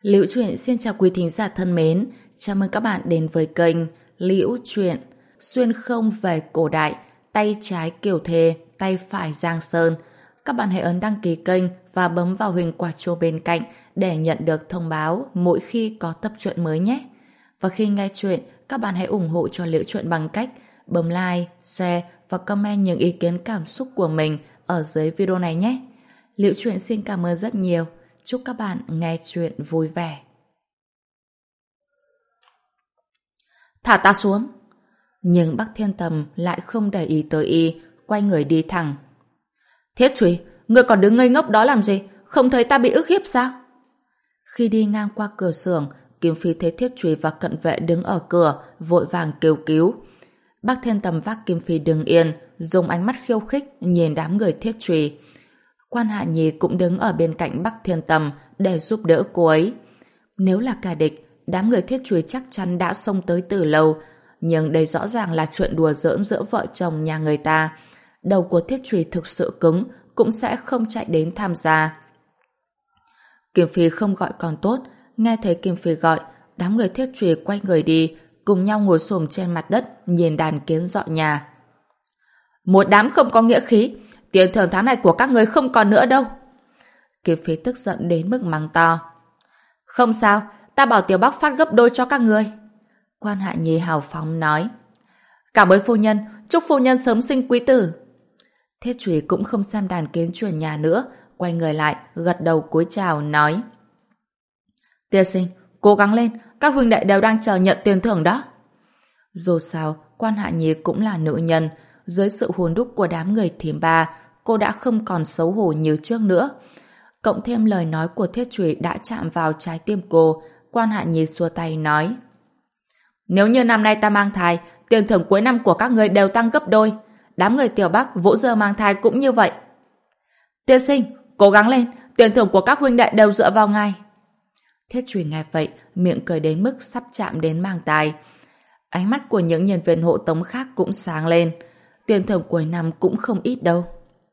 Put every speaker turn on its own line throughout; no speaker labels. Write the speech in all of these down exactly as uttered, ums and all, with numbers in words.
Liễu Chuyện xin chào quý thính giả thân mến, chào mừng các bạn đến với kênh Liễu Chuyện, xuyên không về cổ đại, tay trái Kiều Thề, tay phải Giang Sơn. Các bạn hãy ấn đăng ký kênh và bấm vào hình quả chuông bên cạnh để nhận được thông báo mỗi khi có tập truyện mới nhé. Và khi nghe chuyện, các bạn hãy ủng hộ cho Liễu Chuyện bằng cách bấm like, share và comment những ý kiến cảm xúc của mình ở dưới video này nhé. Liễu Chuyện xin cảm ơn rất nhiều. Chúc các bạn nghe chuyện vui vẻ. Thả ta xuống. Nhưng Bắc Thiên Tầm lại không để ý tới y, quay người đi thẳng. Thiết Trùy, ngươi còn đứng ngây ngốc đó làm gì? Không thấy ta bị ức hiếp sao? Khi đi ngang qua cửa xưởng, Kim Phi thấy Thiết Trùy và cận vệ đứng ở cửa, vội vàng kêu cứu. Bắc Thiên Tầm vác Kim Phi đứng yên, dùng ánh mắt khiêu khích nhìn đám người Thiết Trùy. Quan Hạ Nhi cũng đứng ở bên cạnh Bắc Thiên Tầm để giúp đỡ cô ấy. Nếu là kẻ địch, đám người Thiết Trùy chắc chắn đã xông tới từ lâu, nhưng đây rõ ràng là chuyện đùa giỡn giữa vợ chồng nhà người ta. Đầu của Thiết Trùy thực sự cứng, cũng sẽ không chạy đến tham gia. Kim Phi không gọi còn tốt, nghe thấy Kim Phi gọi, đám người Thiết Trùy quay người đi, cùng nhau ngồi xổm trên mặt đất nhìn đàn kiến dọn nhà. Một đám không có nghĩa khí, tiền thưởng tháng này của các người không còn nữa đâu. Kim Phi tức giận đến mức mắng to. Không sao, ta bảo Tiểu Bắc phát gấp đôi cho các người. Quan Hạ Nhi hào phóng nói. Cảm ơn phu nhân, chúc phu nhân sớm sinh quý tử. Thiết Trùy cũng không xem đàn kiến chuyển nhà nữa, quay người lại, gật đầu cúi chào, nói. Tiên sinh, cố gắng lên, các huynh đệ đều đang chờ nhận tiền thưởng đó. Dù sao, Quan Hạ Nhi cũng là nữ nhân, dưới sự hùn đúc của đám người thím ba, cô đã không còn xấu hổ như trước nữa. Cộng thêm lời nói của Thiết Trùy đã chạm vào trái tim cô, Quan Hạ Nhi xua tay nói. Nếu như năm nay ta mang thai, tiền thưởng cuối năm của các người đều tăng gấp đôi. Đám người Tiểu Bắc Vũ Giờ mang thai cũng như vậy. Tiên sinh, cố gắng lên, tiền thưởng của các huynh đệ đều dựa vào ngài. Thiết Trùy nghe vậy, miệng cười đến mức sắp chạm đến mang tai. Ánh mắt của những nhân viên hộ tống khác cũng sáng lên. Tiền thưởng cuối năm cũng không ít đâu.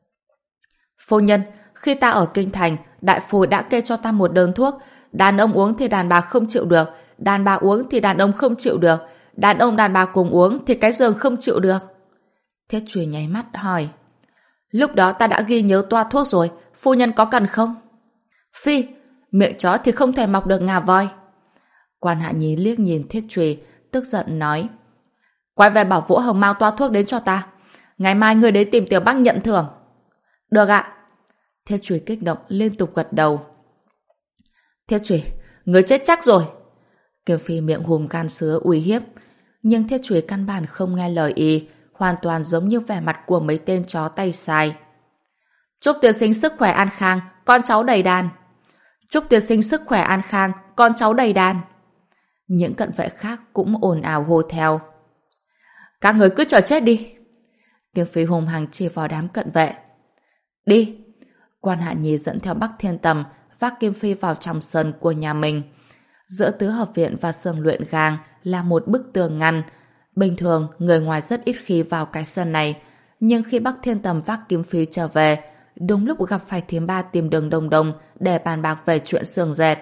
Phu nhân, khi ta ở Kinh Thành, đại phu đã kê cho ta một đơn thuốc. Đàn ông uống thì đàn bà không chịu được, đàn bà uống thì đàn ông không chịu được, đàn ông đàn bà cùng uống thì cái giường không chịu được. Thiết Trùy nháy mắt hỏi. Lúc đó ta đã ghi nhớ toa thuốc rồi, phu nhân có cần không? Phi, miệng chó thì không thể mọc được ngà voi. Quan Hạ Nhi liếc nhìn Thiết Trùy, tức giận nói. Quay về bảo Vũ Hồng mang toa thuốc đến cho ta. Ngày mai ngươi đến tìm Tiểu Bắc nhận thưởng. Được ạ. Thiết Trùy kích động liên tục gật đầu. Thiết Trùy, ngươi chết chắc rồi. Kiều Phi miệng hùm gan sứa uy hiếp. Nhưng Thiết Trùy căn bản không nghe lời y, hoàn toàn giống như vẻ mặt của mấy tên chó tay sai. Chúc tiên sinh sức khỏe an khang, con cháu đầy đàn. Chúc tiên sinh sức khỏe an khang, con cháu đầy đàn. Những cận vệ khác cũng ồn ào hô theo. Các người cứ chờ chết đi. Kiều Phi hùng hằng chỉ vào đám cận vệ. Đi. Quan Hạ Nhi dẫn theo Bắc Thiên Tầm vác Kim Phi vào trong sân của nhà mình. Giữa tứ hợp viện và xưởng luyện gang là một bức tường ngăn. Bình thường, người ngoài rất ít khi vào cái sân này. Nhưng khi Bắc Thiên Tầm vác Kim Phi trở về, đúng lúc gặp phải thím ba tìm đường Đông Đông để bàn bạc về chuyện xưởng dệt.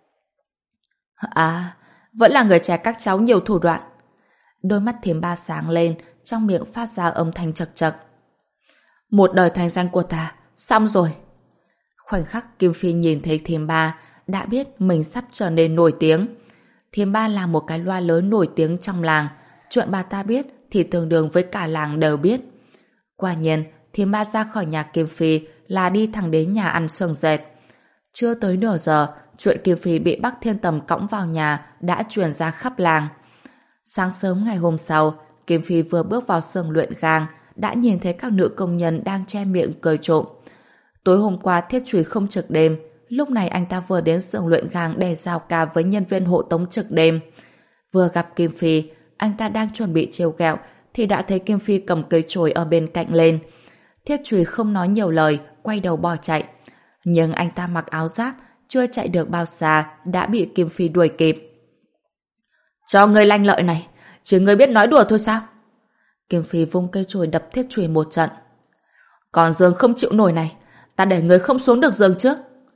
À, vẫn là người trẻ các cháu nhiều thủ đoạn. Đôi mắt thím ba sáng lên, trong miệng phát ra âm thanh chật chật. Một đời thành danh của ta, xong rồi. Khoảnh khắc Kim Phi nhìn thấy thím ba, đã biết mình sắp trở nên nổi tiếng. Thím ba là một cái loa lớn nổi tiếng trong làng, chuyện bà ta biết thì tương đương với cả làng đều biết. Quả nhiên, thím ba ra khỏi nhà Kim Phi là đi thẳng đến nhà ăn xưởng dệt. Chưa tới nửa giờ, chuyện Kim Phi bị Bắc Thiên Tầm cõng vào nhà đã truyền ra khắp làng. Sáng sớm ngày hôm sau, Kim Phi vừa bước vào xưởng luyện gang đã nhìn thấy các nữ công nhân đang che miệng cười trộm. Tối hôm qua Thiết Trùy không trực đêm, lúc này anh ta vừa đến xưởng luyện gang để giao ca với nhân viên hộ tống trực đêm. Vừa gặp Kim Phi, anh ta đang chuẩn bị trêu ghẹo thì đã thấy Kim Phi cầm cây chổi ở bên cạnh lên. Thiết Trùy không nói nhiều lời, quay đầu bỏ chạy. Nhưng anh ta mặc áo giáp, chưa chạy được bao xa đã bị Kim Phi đuổi kịp. Cho ngươi lanh lợi này, chỉ ngươi biết nói đùa thôi sao? Kim Phi vung cây chổi đập Thiết Trùy một trận. Còn giường không chịu nổi này, ta để ngươi không xuống được giường trước.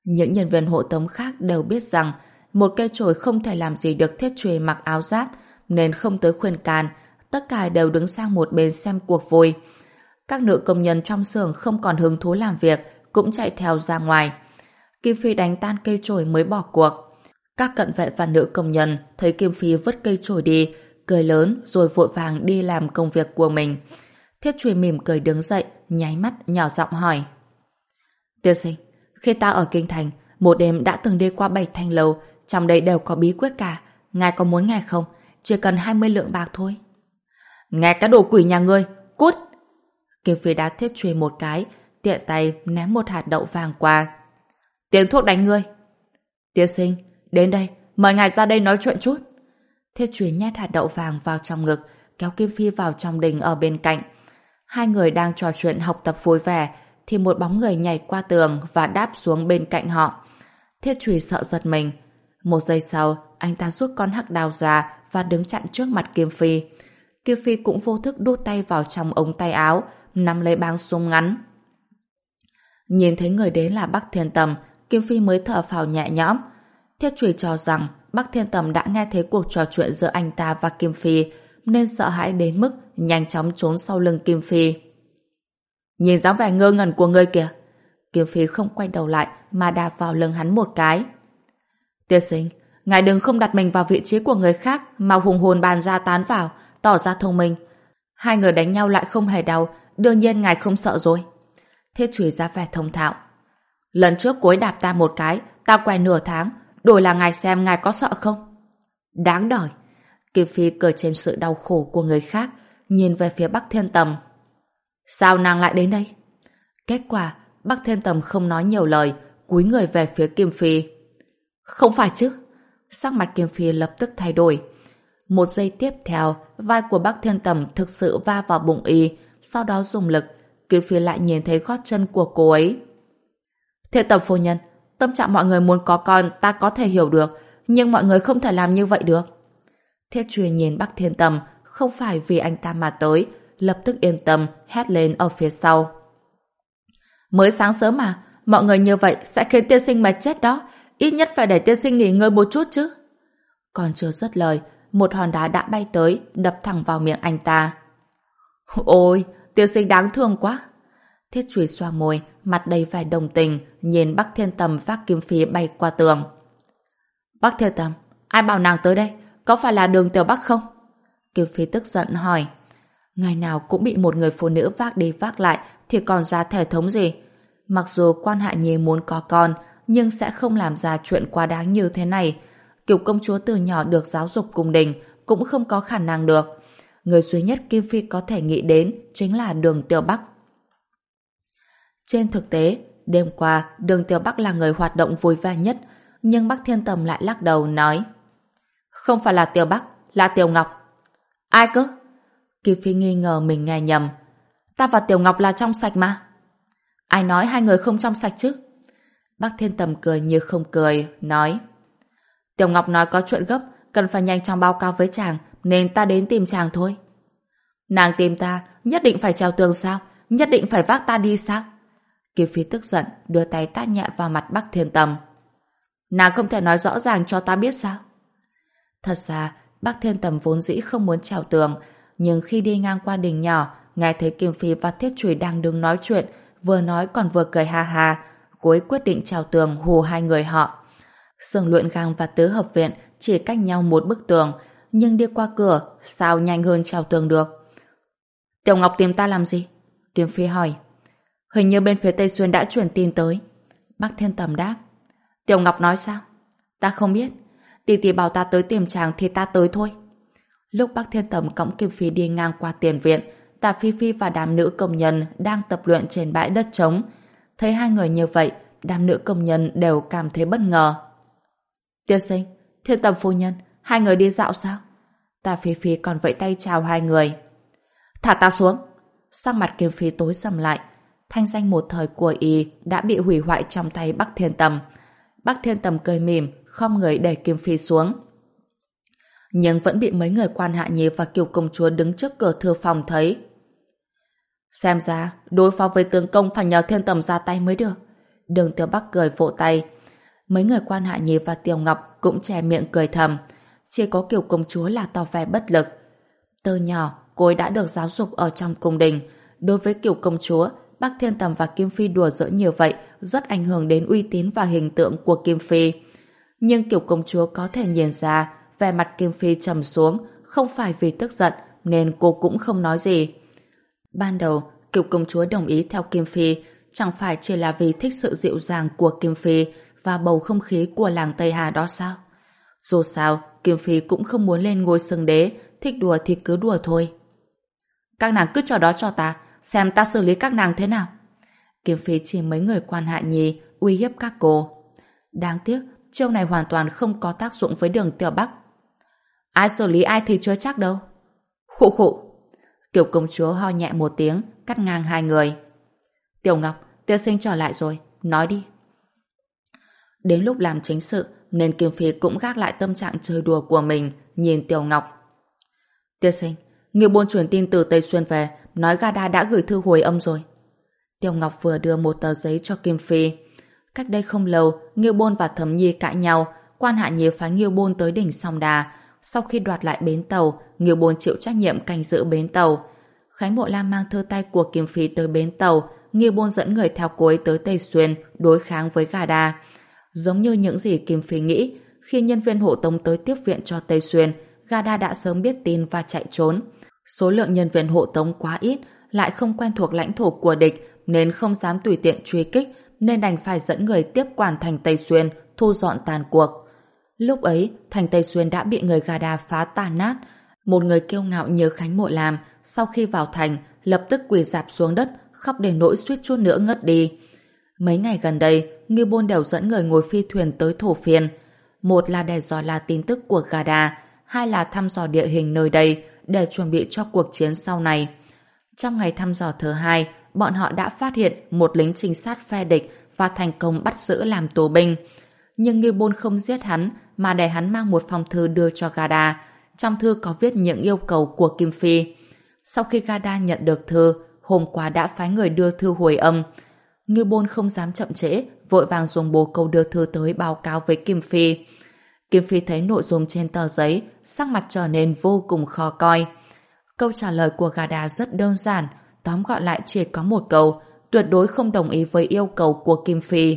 Những nhân viên hộ tống khác đều biết rằng một cây chổi không thể làm gì được Thiết Truy mặc áo giáp, nên không tới khuyên can, tất cả đều đứng sang một bên xem cuộc vui. Các nữ công nhân trong xưởng không còn hứng thú làm việc, cũng chạy theo ra ngoài. Kim Phi đánh tan cây chổi mới bỏ cuộc. Các cận vệ và nữ công nhân thấy Kim Phi vứt cây chổi đi, cười lớn rồi vội vàng đi làm công việc của mình. Thiết Truy mỉm cười đứng dậy, nháy mắt nhỏ giọng hỏi: Tiên sinh, khi ta ở Kinh Thành, một đêm đã từng đi qua bảy thanh lầu, trong đây đều có bí quyết cả. Ngài có muốn nghe không? Chỉ cần hai mươi lượng bạc thôi. Nghe cái đồ quỷ nhà ngươi, cút! Kim Phi đá Thiết Truy một cái, tiện tay ném một hạt đậu vàng qua. Tiền thuốc đánh ngươi. Tiên sinh, đến đây, mời ngài ra đây nói chuyện chút. Thiết Truy nhét hạt đậu vàng vào trong ngực, kéo Kim Phi vào trong đình ở bên cạnh. Hai người đang trò chuyện học tập vui vẻ, thì một bóng người nhảy qua tường và đáp xuống bên cạnh họ. Thiết Truy sợ giật mình. Một giây sau, anh ta rút con hắc đao ra và đứng chặn trước mặt Kim Phi. Kim Phi cũng vô thức đút tay vào trong ống tay áo, nắm lấy băng súng ngắn. Nhìn thấy người đến là Bắc Thiên Tầm, Kim Phi mới thở phào nhẹ nhõm. Thiết Truy cho rằng Bắc Thiên Tầm đã nghe thấy cuộc trò chuyện giữa anh ta và Kim Phi, nên sợ hãi đến mức nhanh chóng trốn sau lưng Kim Phi. Nhìn dáng vẻ ngơ ngẩn của ngươi kìa. Kim Phi không quay đầu lại mà đạp vào lưng hắn một cái. Tiên sinh, ngài đừng không đặt mình vào vị trí của người khác mà hùng hồn bàn ra tán vào, tỏ ra thông minh. Hai người đánh nhau lại không hề đau, đương nhiên ngài không sợ rồi. Thiết Truy ra vẻ thông thạo. Lần trước cối đạp ta một cái, ta quay nửa tháng, đổi là ngài xem ngài có sợ không? Đáng đời. Kim Phi cười trên sự đau khổ của người khác, nhìn về phía Bắc Thiên Tầm. Sao nàng lại đến đây? Kết quả, Bắc Thiên Tầm không nói nhiều lời, cúi người về phía Kim Phi. Không phải chứ? Sắc mặt Kim Phi lập tức thay đổi. Một giây tiếp theo, vai của Bắc Thiên Tầm thực sự va vào bụng y, sau đó dùng lực, Kim Phi lại nhìn thấy gót chân của cô ấy. Thiên Tầm phu nhân, tâm trạng mọi người muốn có con ta có thể hiểu được, nhưng mọi người không thể làm như vậy được. Thiết Truy nhìn Bắc Thiên Tầm, không phải vì anh ta mà tới, lập tức yên tâm, hét lên ở phía sau. Mới sáng sớm mà, mọi người như vậy sẽ khiến tiên sinh mệt chết đó, ít nhất phải để tiên sinh nghỉ ngơi một chút chứ. Còn chưa dứt lời, một hòn đá đã bay tới, đập thẳng vào miệng anh ta. Ôi, tiên sinh đáng thương quá. Thiết Truy xoa môi, mặt đầy vẻ đồng tình, nhìn Bắc Thiên Tầm vác Kim Phi bay qua tường. Bắc Thiên Tầm, ai bảo nàng tới đây? Có phải là Đường Tiểu Bắc không? Kim Phi tức giận hỏi. Ngày nào cũng bị một người phụ nữ vác đi vác lại thì còn ra thể thống gì? Mặc dù quan Hạ Nhi muốn có con, nhưng sẽ không làm ra chuyện quá đáng như thế này. Kiểu công chúa từ nhỏ được giáo dục cung đình cũng không có khả năng được. Người duy nhất Kim Phi có thể nghĩ đến chính là Đường Tiểu Bắc. Trên thực tế, đêm qua Đường Tiểu Bắc là người hoạt động vui vẻ nhất, nhưng Bắc Thiên Tầm lại lắc đầu nói: Không phải là Tiểu Bắc, là Tiểu Ngọc. Ai cơ? Kim Phi nghi ngờ mình nghe nhầm. Ta và Tiểu Ngọc là trong sạch mà. Ai nói hai người không trong sạch chứ? Bắc Thiên Tầm cười như không cười, nói: Tiểu Ngọc nói có chuyện gấp, cần phải nhanh chóng báo cáo với chàng, nên ta đến tìm chàng thôi. Nàng tìm ta, nhất định phải trèo tường sao? Nhất định phải vác ta đi sao? Kim Phi tức giận, đưa tay tát nhẹ vào mặt Bắc Thiên Tầm. Nàng không thể nói rõ ràng cho ta biết sao? Thật ra, Bắc Thiên Tầm vốn dĩ không muốn trèo tường, nhưng khi đi ngang qua đình nhỏ, nghe thấy Kim Phi và Thiết Truy đang đứng nói chuyện, vừa nói còn vừa cười ha ha, cô ấy quyết định trèo tường hù hai người họ. Xưởng luyện gang và tứ hợp viện chỉ cách nhau một bức tường, nhưng đi qua cửa sao nhanh hơn trèo tường được. Tiểu Ngọc tìm ta làm gì? Kim Phi hỏi. Hình như bên phía Tây Xuyên đã truyền tin tới. Bắc Thiên Tầm đáp. Tiểu Ngọc nói sao? Ta không biết. Tỷ tỷ bảo ta tới tìm chàng thì ta tới thôi. Lúc Bắc Thiên Tầm cõng Kim Phi đi ngang qua tiền viện, Tạ Phi Phi và đám nữ công nhân đang tập luyện trên bãi đất trống. Thấy hai người như vậy, đám nữ công nhân đều cảm thấy bất ngờ. Tiên sinh, Thiên Tầm phu nhân, hai người đi dạo sao? Tạ Phi Phi còn vẫy tay chào hai người. Thả ta xuống. Sắc mặt Kim Phi tối sầm lại. Thanh danh một thời của y đã bị hủy hoại trong tay Bắc Thiên Tầm. Bắc Thiên Tầm cười mỉm, khom người đẩy Kim Phi xuống. Nhưng vẫn bị mấy người quan Hạ Nhi và Kiều công chúa đứng trước cửa thư phòng thấy. Xem ra, đối phó với tướng công phải nhờ Thiên Tầm ra tay mới được. Đường Tiểu Bắc cười vỗ tay. Mấy người quan Hạ Nhi và Tiểu Ngọc cũng che miệng cười thầm. Chỉ có Kiều công chúa là tỏ vẻ bất lực. Từ nhỏ, cô ấy đã được giáo dục ở trong cung đình. Đối với Kiều công chúa, Bắc Thiên Tầm và Kim Phi đùa giỡn như vậy rất ảnh hưởng đến uy tín và hình tượng của Kim Phi. Nhưng Kiều công chúa có thể nhìn ra vẻ mặt Kim Phi trầm xuống, không phải vì tức giận nên cô cũng không nói gì. Ban đầu, Kiều công chúa đồng ý theo Kim Phi chẳng phải chỉ là vì thích sự dịu dàng của Kim Phi và bầu không khí của làng Tây Hà đó sao? Dù sao, Kim Phi cũng không muốn lên ngôi xưng đế, thích đùa thì cứ đùa thôi. Các nàng cứ cho đó cho ta, xem ta xử lý các nàng thế nào. Kim Phi chỉ mấy người quan Hạ Nhi uy hiếp các cô. Đáng tiếc, chiêu này hoàn toàn không có tác dụng với Đường Tiểu Bắc. Ai xử lý ai thì chưa chắc đâu. Khụ khụ. Kiều công chúa ho nhẹ một tiếng, cắt ngang hai người. Tiểu Ngọc, tiên sinh trở lại rồi, nói đi. Đến lúc làm chính sự, nên Kim Phi cũng gác lại tâm trạng chơi đùa của mình, nhìn Tiểu Ngọc. Tiên sinh, Ngưu Bôn truyền tin từ Tây Xuyên về, nói Gada đã gửi thư hồi âm rồi. Tiểu Ngọc vừa đưa một tờ giấy cho Kim Phi. Cách đây không lâu, Ngưu Bôn và Thẩm Nhi cãi nhau, quan Hạ Nhi phái Ngưu Bôn tới đỉnh Song Đà. Sau khi đoạt lại bến tàu, Ngưu Bôn chịu trách nhiệm canh giữ bến tàu. Khánh Mộ Lam mang thư tay của Kim Phi tới bến tàu, Ngưu Bôn dẫn người theo cô ấy tới Tây Xuyên đối kháng với Gada. Giống như những gì Kim Phi nghĩ, khi nhân viên hộ tống tới tiếp viện cho Tây Xuyên, Gada đã sớm biết tin và chạy trốn. Số lượng nhân viên hộ tống quá ít, lại không quen thuộc lãnh thổ của địch nên không dám tùy tiện truy kích, nên đành phải dẫn người tiếp quản thành Tây Xuyên, thu dọn tàn cuộc. Lúc ấy, thành Tây Xuyên đã bị người Gada phá tàn nát. Một người kiêu ngạo như Khánh Mộ Lam, sau khi vào thành, lập tức quỳ rạp xuống đất, khóc đến nỗi suýt chút nữa ngất đi. Mấy ngày gần đây, Ngưu Bôn đều dẫn người ngồi phi thuyền tới Thổ Phiên. Một là để dò la tin tức của Gada, hai là thăm dò địa hình nơi đây để chuẩn bị cho cuộc chiến sau này. Trong ngày thăm dò thứ hai, bọn họ đã phát hiện một lính trinh sát phe địch và thành công bắt giữ làm tù binh. Nhưng Ngưu Bôn không giết hắn mà để hắn mang một phong thư đưa cho Gada. Trong thư có viết những yêu cầu của Kim Phi. Sau khi Gada nhận được thư, hôm qua đã phái người đưa thư hồi âm. Ngưu Bôn không dám chậm trễ, vội vàng dùng bồ câu đưa thư tới báo cáo với Kim Phi. Kim Phi thấy nội dung trên tờ giấy, sắc mặt trở nên vô cùng khó coi. Câu trả lời của Gada rất đơn giản, tóm gọn lại chỉ có một câu, tuyệt đối không đồng ý với yêu cầu của Kim Phi.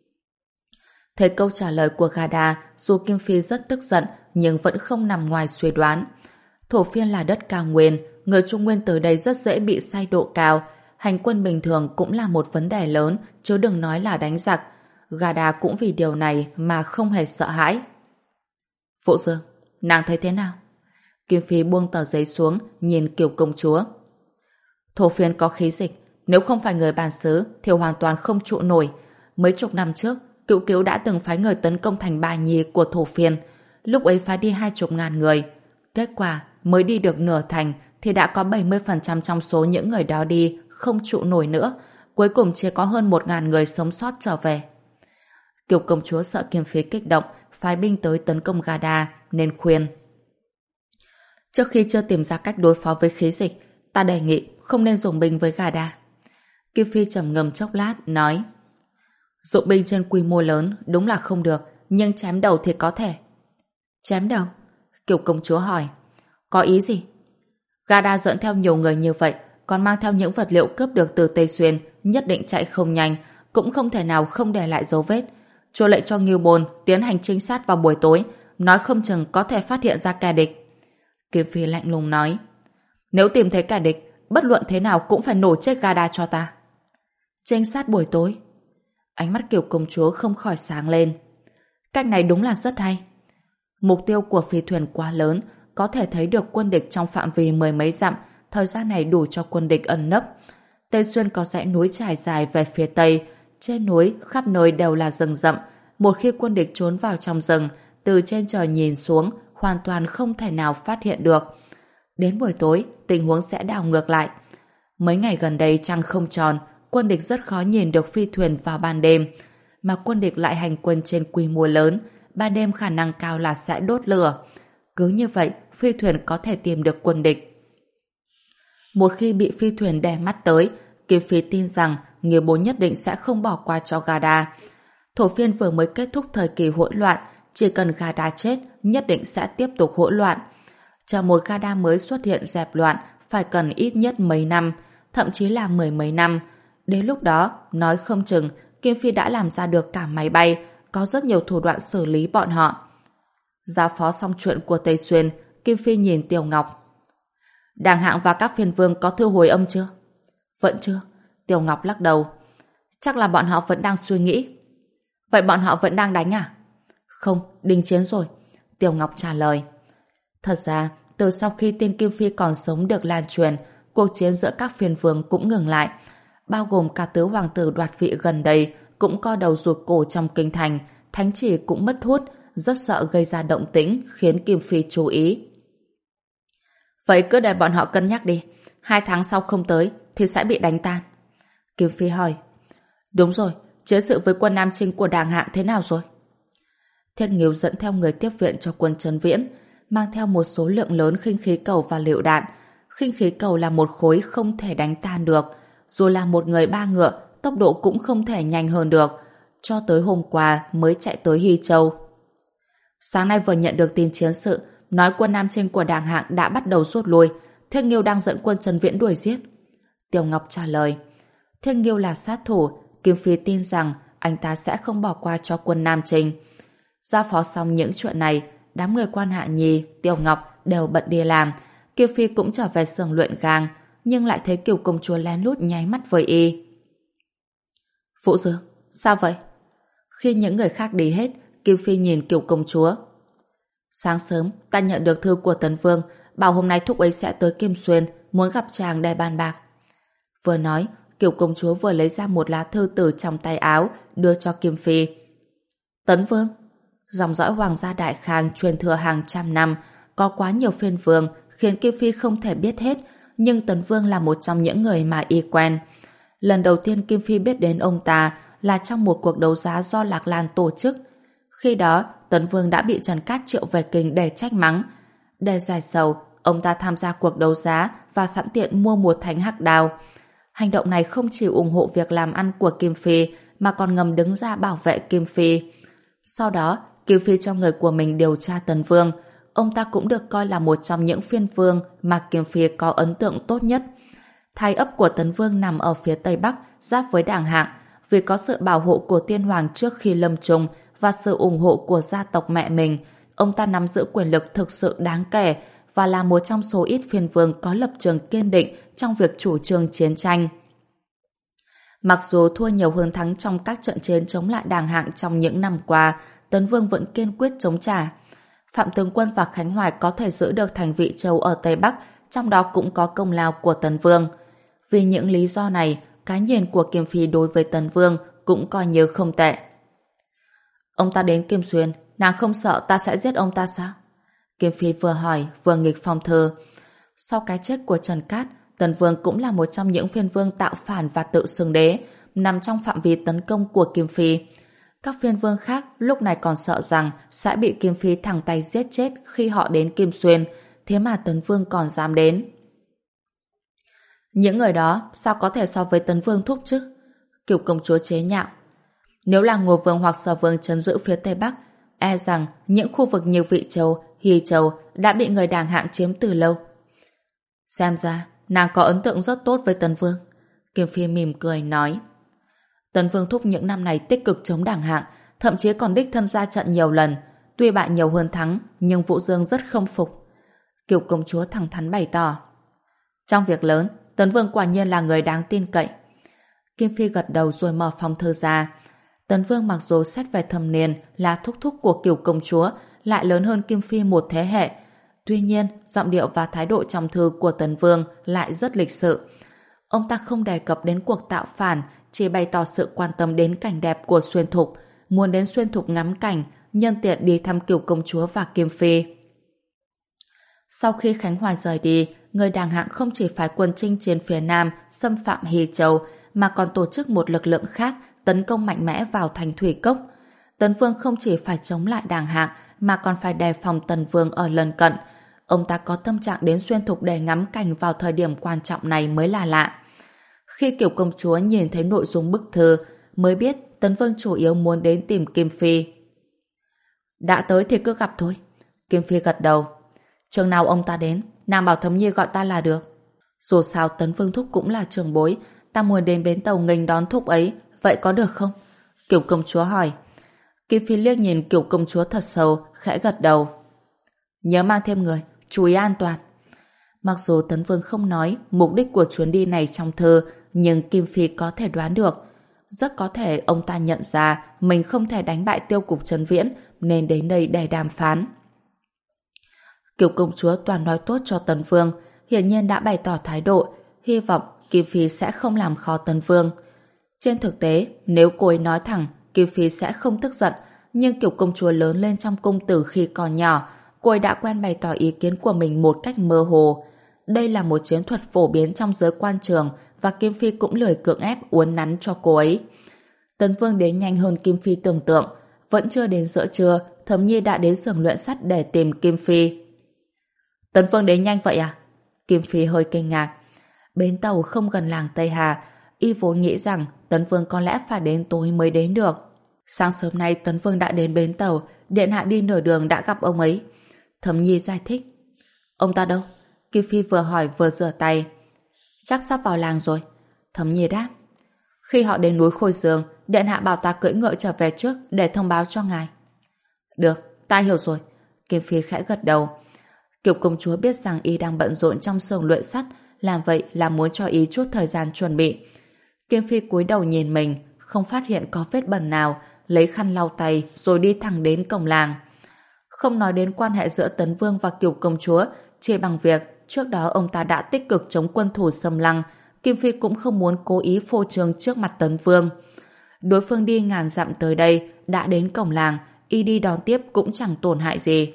Thấy câu trả lời của Gada, dù Kim Phi rất tức giận, nhưng vẫn không nằm ngoài suy đoán. Thổ Phiên là đất cao nguyên, người Trung Nguyên từ đây rất dễ bị sai độ cao, hành quân bình thường cũng là một vấn đề lớn, chứ đừng nói là đánh giặc. Gada cũng vì điều này mà không hề sợ hãi. Phụ Dương, nàng thấy thế nào? Kim Phi buông tờ giấy xuống, nhìn Kiều công chúa. Thổ Phiên có khí dịch, nếu không phải người bản xứ thì hoàn toàn không trụ nổi. Mấy chục năm trước, Cửu Cửu đã từng phái người tấn công thành Ba Nhi của Thổ Phiên. Lúc ấy phái đi hai chục ngàn người. Kết quả, mới đi được nửa thành thì đã có bảy mươi phần trăm trong số những người đó đi không trụ nổi nữa. Cuối cùng chỉ có hơn một ngàn người sống sót trở về. Kiều công chúa sợ Kim Phi kích động, phái binh tới tấn công Gada nên khuyên. Trước khi chưa tìm ra cách đối phó với khí dịch, ta đề nghị không nên dùng binh với Gada. Kim Phi trầm ngâm chốc lát, nói: dụng binh trên quy mô lớn đúng là không được, nhưng chém đầu thì có thể. Chém đầu? Kiều công chúa hỏi. Có ý gì? Gada dẫn theo nhiều người như vậy, còn mang theo những vật liệu cướp được từ Tây Xuyên, nhất định chạy không nhanh, cũng không thể nào không để lại dấu vết. Chúa lệnh cho Ngưu Bôn tiến hành trinh sát vào buổi tối, nói không chừng có thể phát hiện ra kẻ địch. Kim Phi lạnh lùng nói: nếu tìm thấy kẻ địch, bất luận thế nào cũng phải nổ chết Gada cho ta. Trinh sát buổi tối? Ánh mắt Kiều công chúa không khỏi sáng lên. Cách này đúng là rất hay. Mục tiêu của phi thuyền quá lớn, có thể thấy được quân địch trong phạm vi mười mấy dặm, thời gian này đủ cho quân địch ẩn nấp. Tây Xuyên có dãy núi trải dài về phía tây, trên núi khắp nơi đều là rừng rậm. Một khi quân địch trốn vào trong rừng, từ trên trời nhìn xuống, hoàn toàn không thể nào phát hiện được. Đến buổi tối, tình huống sẽ đảo ngược lại. Mấy ngày gần đây trăng không tròn, quân địch rất khó nhìn được phi thuyền vào ban đêm. Mà quân địch lại hành quân trên quy mô lớn, ban đêm khả năng cao là sẽ đốt lửa. Cứ như vậy, phi thuyền có thể tìm được quân địch. Một khi bị phi thuyền đè mắt tới, Kim Phi tin rằng Ngưu Bôn nhất định sẽ không bỏ qua cho Gada. Thổ phiên vừa mới kết thúc thời kỳ hỗn loạn, chỉ cần Gada chết, nhất định sẽ tiếp tục hỗn loạn. Chờ một Gada mới xuất hiện dẹp loạn, phải cần ít nhất mấy năm, thậm chí là mười mấy năm. Đến lúc đó, nói không chừng, Kim Phi đã làm ra được cả máy bay, có rất nhiều thủ đoạn xử lý bọn họ. Giao phó xong chuyện của Tây Xuyên, Kim Phi nhìn Tiểu Ngọc. Đàng Hạng và các phiên vương có thư hồi âm chưa? Vẫn chưa. Tiểu Ngọc lắc đầu. Chắc là bọn họ vẫn đang suy nghĩ. Vậy bọn họ vẫn đang đánh à? Không, đình chiến rồi. Tiểu Ngọc trả lời. Thật ra, từ sau khi tin Kim Phi còn sống được lan truyền, cuộc chiến giữa các phiên vương cũng ngừng lại. Bao gồm cả tứ hoàng tử đoạt vị gần đây cũng co đầu rụt cổ trong kinh thành, thánh chỉ cũng mất hút, rất sợ gây ra động tĩnh khiến Kim Phi chú ý. Vậy cứ để bọn họ cân nhắc đi. Hai tháng sau không tới thì sẽ bị đánh tan. Kim Phi hỏi. Đúng rồi, chiến sự với quân Nam Chinh của Đàng Hạng thế nào rồi? Thiết Nghiêu dẫn theo người tiếp viện cho quân Trấn Viễn, mang theo một số lượng lớn khinh khí cầu và lựu đạn. Khinh khí cầu là một khối không thể đánh tan được, dù là một người ba ngựa, tốc độ cũng không thể nhanh hơn được. Cho tới hôm qua mới chạy tới Hy Châu. Sáng nay vừa nhận được tin chiến sự, nói quân Nam Chinh của Đàng Hạng đã bắt đầu rút lui. Thiết Nghiêu đang dẫn quân Trấn Viễn đuổi giết. Tiểu Ngọc trả lời. Thiết Nghiêu là sát thủ, Kim Phi tin rằng anh ta sẽ không bỏ qua cho quân Nam Chinh. Giao phó xong những chuyện này, đám người quan Hạ Nhi, Tiểu Ngọc đều bận đi làm. Kim Phi cũng trở về xưởng luyện gang, nhưng lại thấy Kiều công chúa lén lút nháy mắt với y. Vũ Dương, sao vậy? Khi những người khác đi hết, Kim Phi nhìn Kiều công chúa. Sáng sớm, ta nhận được thư của Tấn Vương, bảo hôm nay thúc ấy sẽ tới Kim Xuyên, muốn gặp chàng để bàn bạc. Vừa nói, Kiều công chúa vừa lấy ra một lá thư từ trong tay áo, đưa cho Kim Phi. Tấn Vương, dòng dõi hoàng gia Đại Khang truyền thừa hàng trăm năm, có quá nhiều phiên vương khiến Kim Phi không thể biết hết, nhưng Tấn Vương là một trong những người mà y quen. Lần đầu tiên Kim Phi biết đến ông ta là trong một cuộc đấu giá do Lạc Lan tổ chức. Khi đó, Tấn Vương đã bị Trần Cát triệu về kinh để trách mắng. Để giải sầu, ông ta tham gia cuộc đấu giá và sẵn tiện mua một thánh hắc đao. Hành động này không chỉ ủng hộ việc làm ăn của Kim Phi, mà còn ngầm đứng ra bảo vệ Kim Phi. Sau đó, Kim Phi cho người của mình điều tra Tấn Vương. Ông ta cũng được coi là một trong những phiên vương mà Kim Phi có ấn tượng tốt nhất. Thái ấp của Tấn Vương nằm ở phía Tây Bắc, giáp với Đàng Hạng. Vì có sự bảo hộ của tiên hoàng trước khi lâm chung và sự ủng hộ của gia tộc mẹ mình, ông ta nắm giữ quyền lực thực sự đáng kể và là một trong số ít phiên vương có lập trường kiên định trong việc chủ trương chiến tranh. Mặc dù thua nhiều hơn thắng trong các trận chiến chống lại Đàng Hạng trong những năm qua, Tấn Vương vẫn kiên quyết chống trả. Phạm Tướng Quân và Khánh Hoài có thể giữ được thành Vị Châu ở Tây Bắc, trong đó cũng có công lao của Tấn Vương. Vì những lý do này, cái nhìn của Kim Phi đối với Tấn Vương cũng coi như không tệ. Ông ta đến Kim Xuyên, nàng không sợ ta sẽ giết ông ta sao? Kim Phi vừa hỏi vừa nghịch phong thư. Sau cái chết của Trần Cát, Tấn Vương cũng là một trong những phiên vương tạo phản và tự xưng đế, nằm trong phạm vi tấn công của Kim Phi. Các phiên vương khác lúc này còn sợ rằng sẽ bị Kim Phi thẳng tay giết chết khi họ đến Kim Xuyên, thế mà Tấn Vương còn dám đến. Những người đó sao có thể so với Tấn Vương thúc chứ? Kiều công chúa chế nhạo. Nếu là Ngô Vương hoặc Sở Vương trấn giữ phía Tây Bắc, e rằng những khu vực như Vị Châu, Hy Châu đã bị người Đàng Hạng chiếm từ lâu. Xem ra, nàng có ấn tượng rất tốt với Tấn Vương. Kim Phi mỉm cười nói. Tấn Vương thúc những năm này tích cực chống Đàng Hạng, thậm chí còn đích thân ra trận nhiều lần. Tuy bại nhiều hơn thắng, nhưng Vũ Dương rất không phục. Kiều công chúa thẳng thắn bày tỏ. Trong việc lớn, Tấn Vương quả nhiên là người đáng tin cậy. Kim Phi gật đầu rồi mở phong thư ra. Tấn Vương mặc dù xét về thâm niên là thúc thúc của Kiều công chúa, lại lớn hơn Kim Phi một thế hệ. Tuy nhiên, giọng điệu và thái độ trong thư của Tấn Vương lại rất lịch sự. Ông ta không đề cập đến cuộc tạo phản, chỉ bày tỏ sự quan tâm đến cảnh đẹp của Xuyên Thục, muốn đến Xuyên Thục ngắm cảnh, nhân tiện đi thăm Kiều công chúa và Kim Phi. Sau khi Khánh Hoài rời đi, người Đàng Hạng không chỉ phái quân chinh chiến phía Nam xâm phạm Hy Châu, mà còn tổ chức một lực lượng khác tấn công mạnh mẽ vào thành Thủy Cốc. Tấn Vương không chỉ phải chống lại Đàng Hạng, mà còn phải đề phòng Tần Vương ở lân cận. Ông ta có tâm trạng đến Xuyên Thục để ngắm cảnh vào thời điểm quan trọng này mới là lạ. Khi Kiều công chúa nhìn thấy nội dung bức thư, mới biết Tấn Vương chủ yếu muốn đến tìm Kim Phi. Đã tới thì cứ gặp thôi. Kim Phi gật đầu. Chừng nào ông ta đến, nàng bảo Thấm Nhi gọi ta là được. Dù sao Tấn Vương thúc cũng là trưởng bối, ta muốn đến bến tàu nghênh đón thúc ấy, vậy có được không? Kiều công chúa hỏi. Kim Phi liếc nhìn Kiều công chúa thật sâu, khẽ gật đầu. Nhớ mang thêm người, chú ý an toàn. Mặc dù Tấn Vương không nói mục đích của chuyến đi này trong thơ, nhưng Kim Phi có thể đoán được. Rất có thể ông ta nhận ra mình không thể đánh bại tiêu cục Trấn Viễn nên đến đây để đàm phán. Kiều công chúa toàn nói tốt cho Tấn Vương, hiển nhiên đã bày tỏ thái độ, hy vọng Kim Phi sẽ không làm khó Tấn Vương. Trên thực tế, nếu cô ấy nói thẳng, Kim Phi sẽ không tức giận, nhưng Kiều công chúa lớn lên trong cung từ khi còn nhỏ, cô ấy đã quen bày tỏ ý kiến của mình một cách mơ hồ. Đây là một chiến thuật phổ biến trong giới quan trường và Kim Phi cũng lười cưỡng ép uốn nắn cho cô ấy. Tấn Vương đến nhanh hơn Kim Phi tưởng tượng, vẫn chưa đến giữa trưa, Thấm Nhi đã đến xưởng luyện sắt để tìm Kim Phi. Tấn Vương đến nhanh vậy à? Kim Phi hơi kinh ngạc. Bến tàu không gần làng Tây Hà, y vốn nghĩ rằng Tấn Vương có lẽ phải đến tối mới đến được. Sáng sớm nay Tấn Vương đã đến bến tàu, điện hạ đi nửa đường đã gặp ông ấy. Thấm Nhi giải thích. Ông ta đâu? Kim Phi vừa hỏi vừa rửa tay. Chắc sắp vào làng rồi. Thấm Nhi đáp. Khi họ đến núi Khôi Dương, điện hạ bảo ta cưỡi ngựa trở về trước để thông báo cho ngài. Được, ta hiểu rồi. Kim Phi khẽ gật đầu. Kiều công chúa biết rằng y đang bận rộn trong xưởng luyện sắt, làm vậy là muốn cho y chút thời gian chuẩn bị. Kim Phi cúi đầu nhìn mình, không phát hiện có vết bẩn nào, lấy khăn lau tay rồi đi thẳng đến cổng làng. Không nói đến quan hệ giữa Tấn Vương và Kiều công chúa, chỉ bằng việc trước đó ông ta đã tích cực chống quân thủ xâm lăng, Kim Phi cũng không muốn cố ý phô trương trước mặt Tấn Vương. Đối phương đi ngàn dặm tới đây, đã đến cổng làng, y đi đón tiếp cũng chẳng tổn hại gì.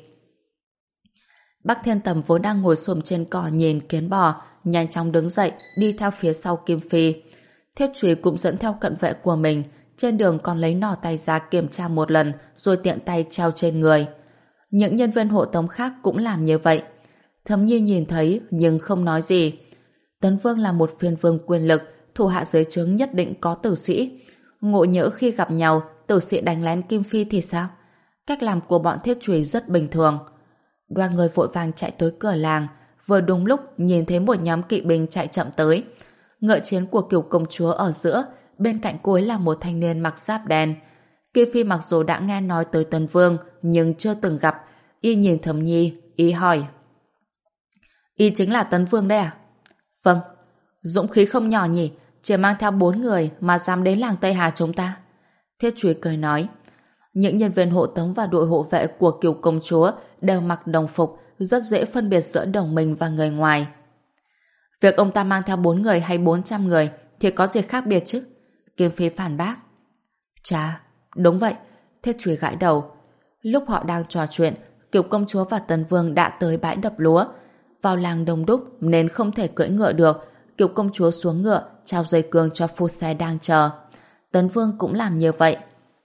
Bắc Thiên Tầm vốn đang ngồi xổm trên cỏ nhìn kiến bò, nhanh chóng đứng dậy, đi theo phía sau Kim Phi. Thiết Trùy cũng dẫn theo cận vệ của mình, trên đường còn lấy nỏ tay ra kiểm tra một lần, rồi tiện tay treo trên người. Những nhân viên hộ tống khác cũng làm như vậy. Thấm Nhi nhìn thấy nhưng không nói gì. Tấn Vương là một phiên vương quyền lực, thủ hạ dưới trướng nhất định có tử sĩ. Ngộ nhỡ khi gặp nhau, tử sĩ đánh lén Kim Phi thì sao? Cách làm của bọn Thiết Trùy rất bình thường. Đoàn người vội vàng chạy tới cửa làng, vừa đúng lúc nhìn thấy một nhóm kỵ binh chạy chậm tới. Ngựa chiến của Kiều công chúa ở giữa, bên cạnh cô ấy là một thanh niên mặc giáp đen. Kim Phi mặc dù đã nghe nói tới Tấn Vương nhưng chưa từng gặp, y nhìn Thấm Nhi, y hỏi. Y chính là Tấn Vương đấy à? Vâng. Dũng khí không nhỏ nhỉ, chỉ mang theo bốn người mà dám đến làng Tây Hà chúng ta. Thiết Trùy cười nói. Những nhân viên hộ tống và đội hộ vệ của Kiều công chúa đều mặc đồng phục, rất dễ phân biệt giữa đồng minh và người ngoài. Việc ông ta mang theo bốn người hay bốn trăm người thì có gì khác biệt chứ? Kim Phi phản bác. Chà, đúng vậy. Thiết Trùy gãi đầu. Lúc họ đang trò chuyện, Kiều công chúa và Tấn Vương đã tới bãi đập lúa. Vào làng đông đúc nên không thể cưỡi ngựa được. Kiều công chúa xuống ngựa, trao dây cương cho phu xe đang chờ. Tấn Vương cũng làm như vậy.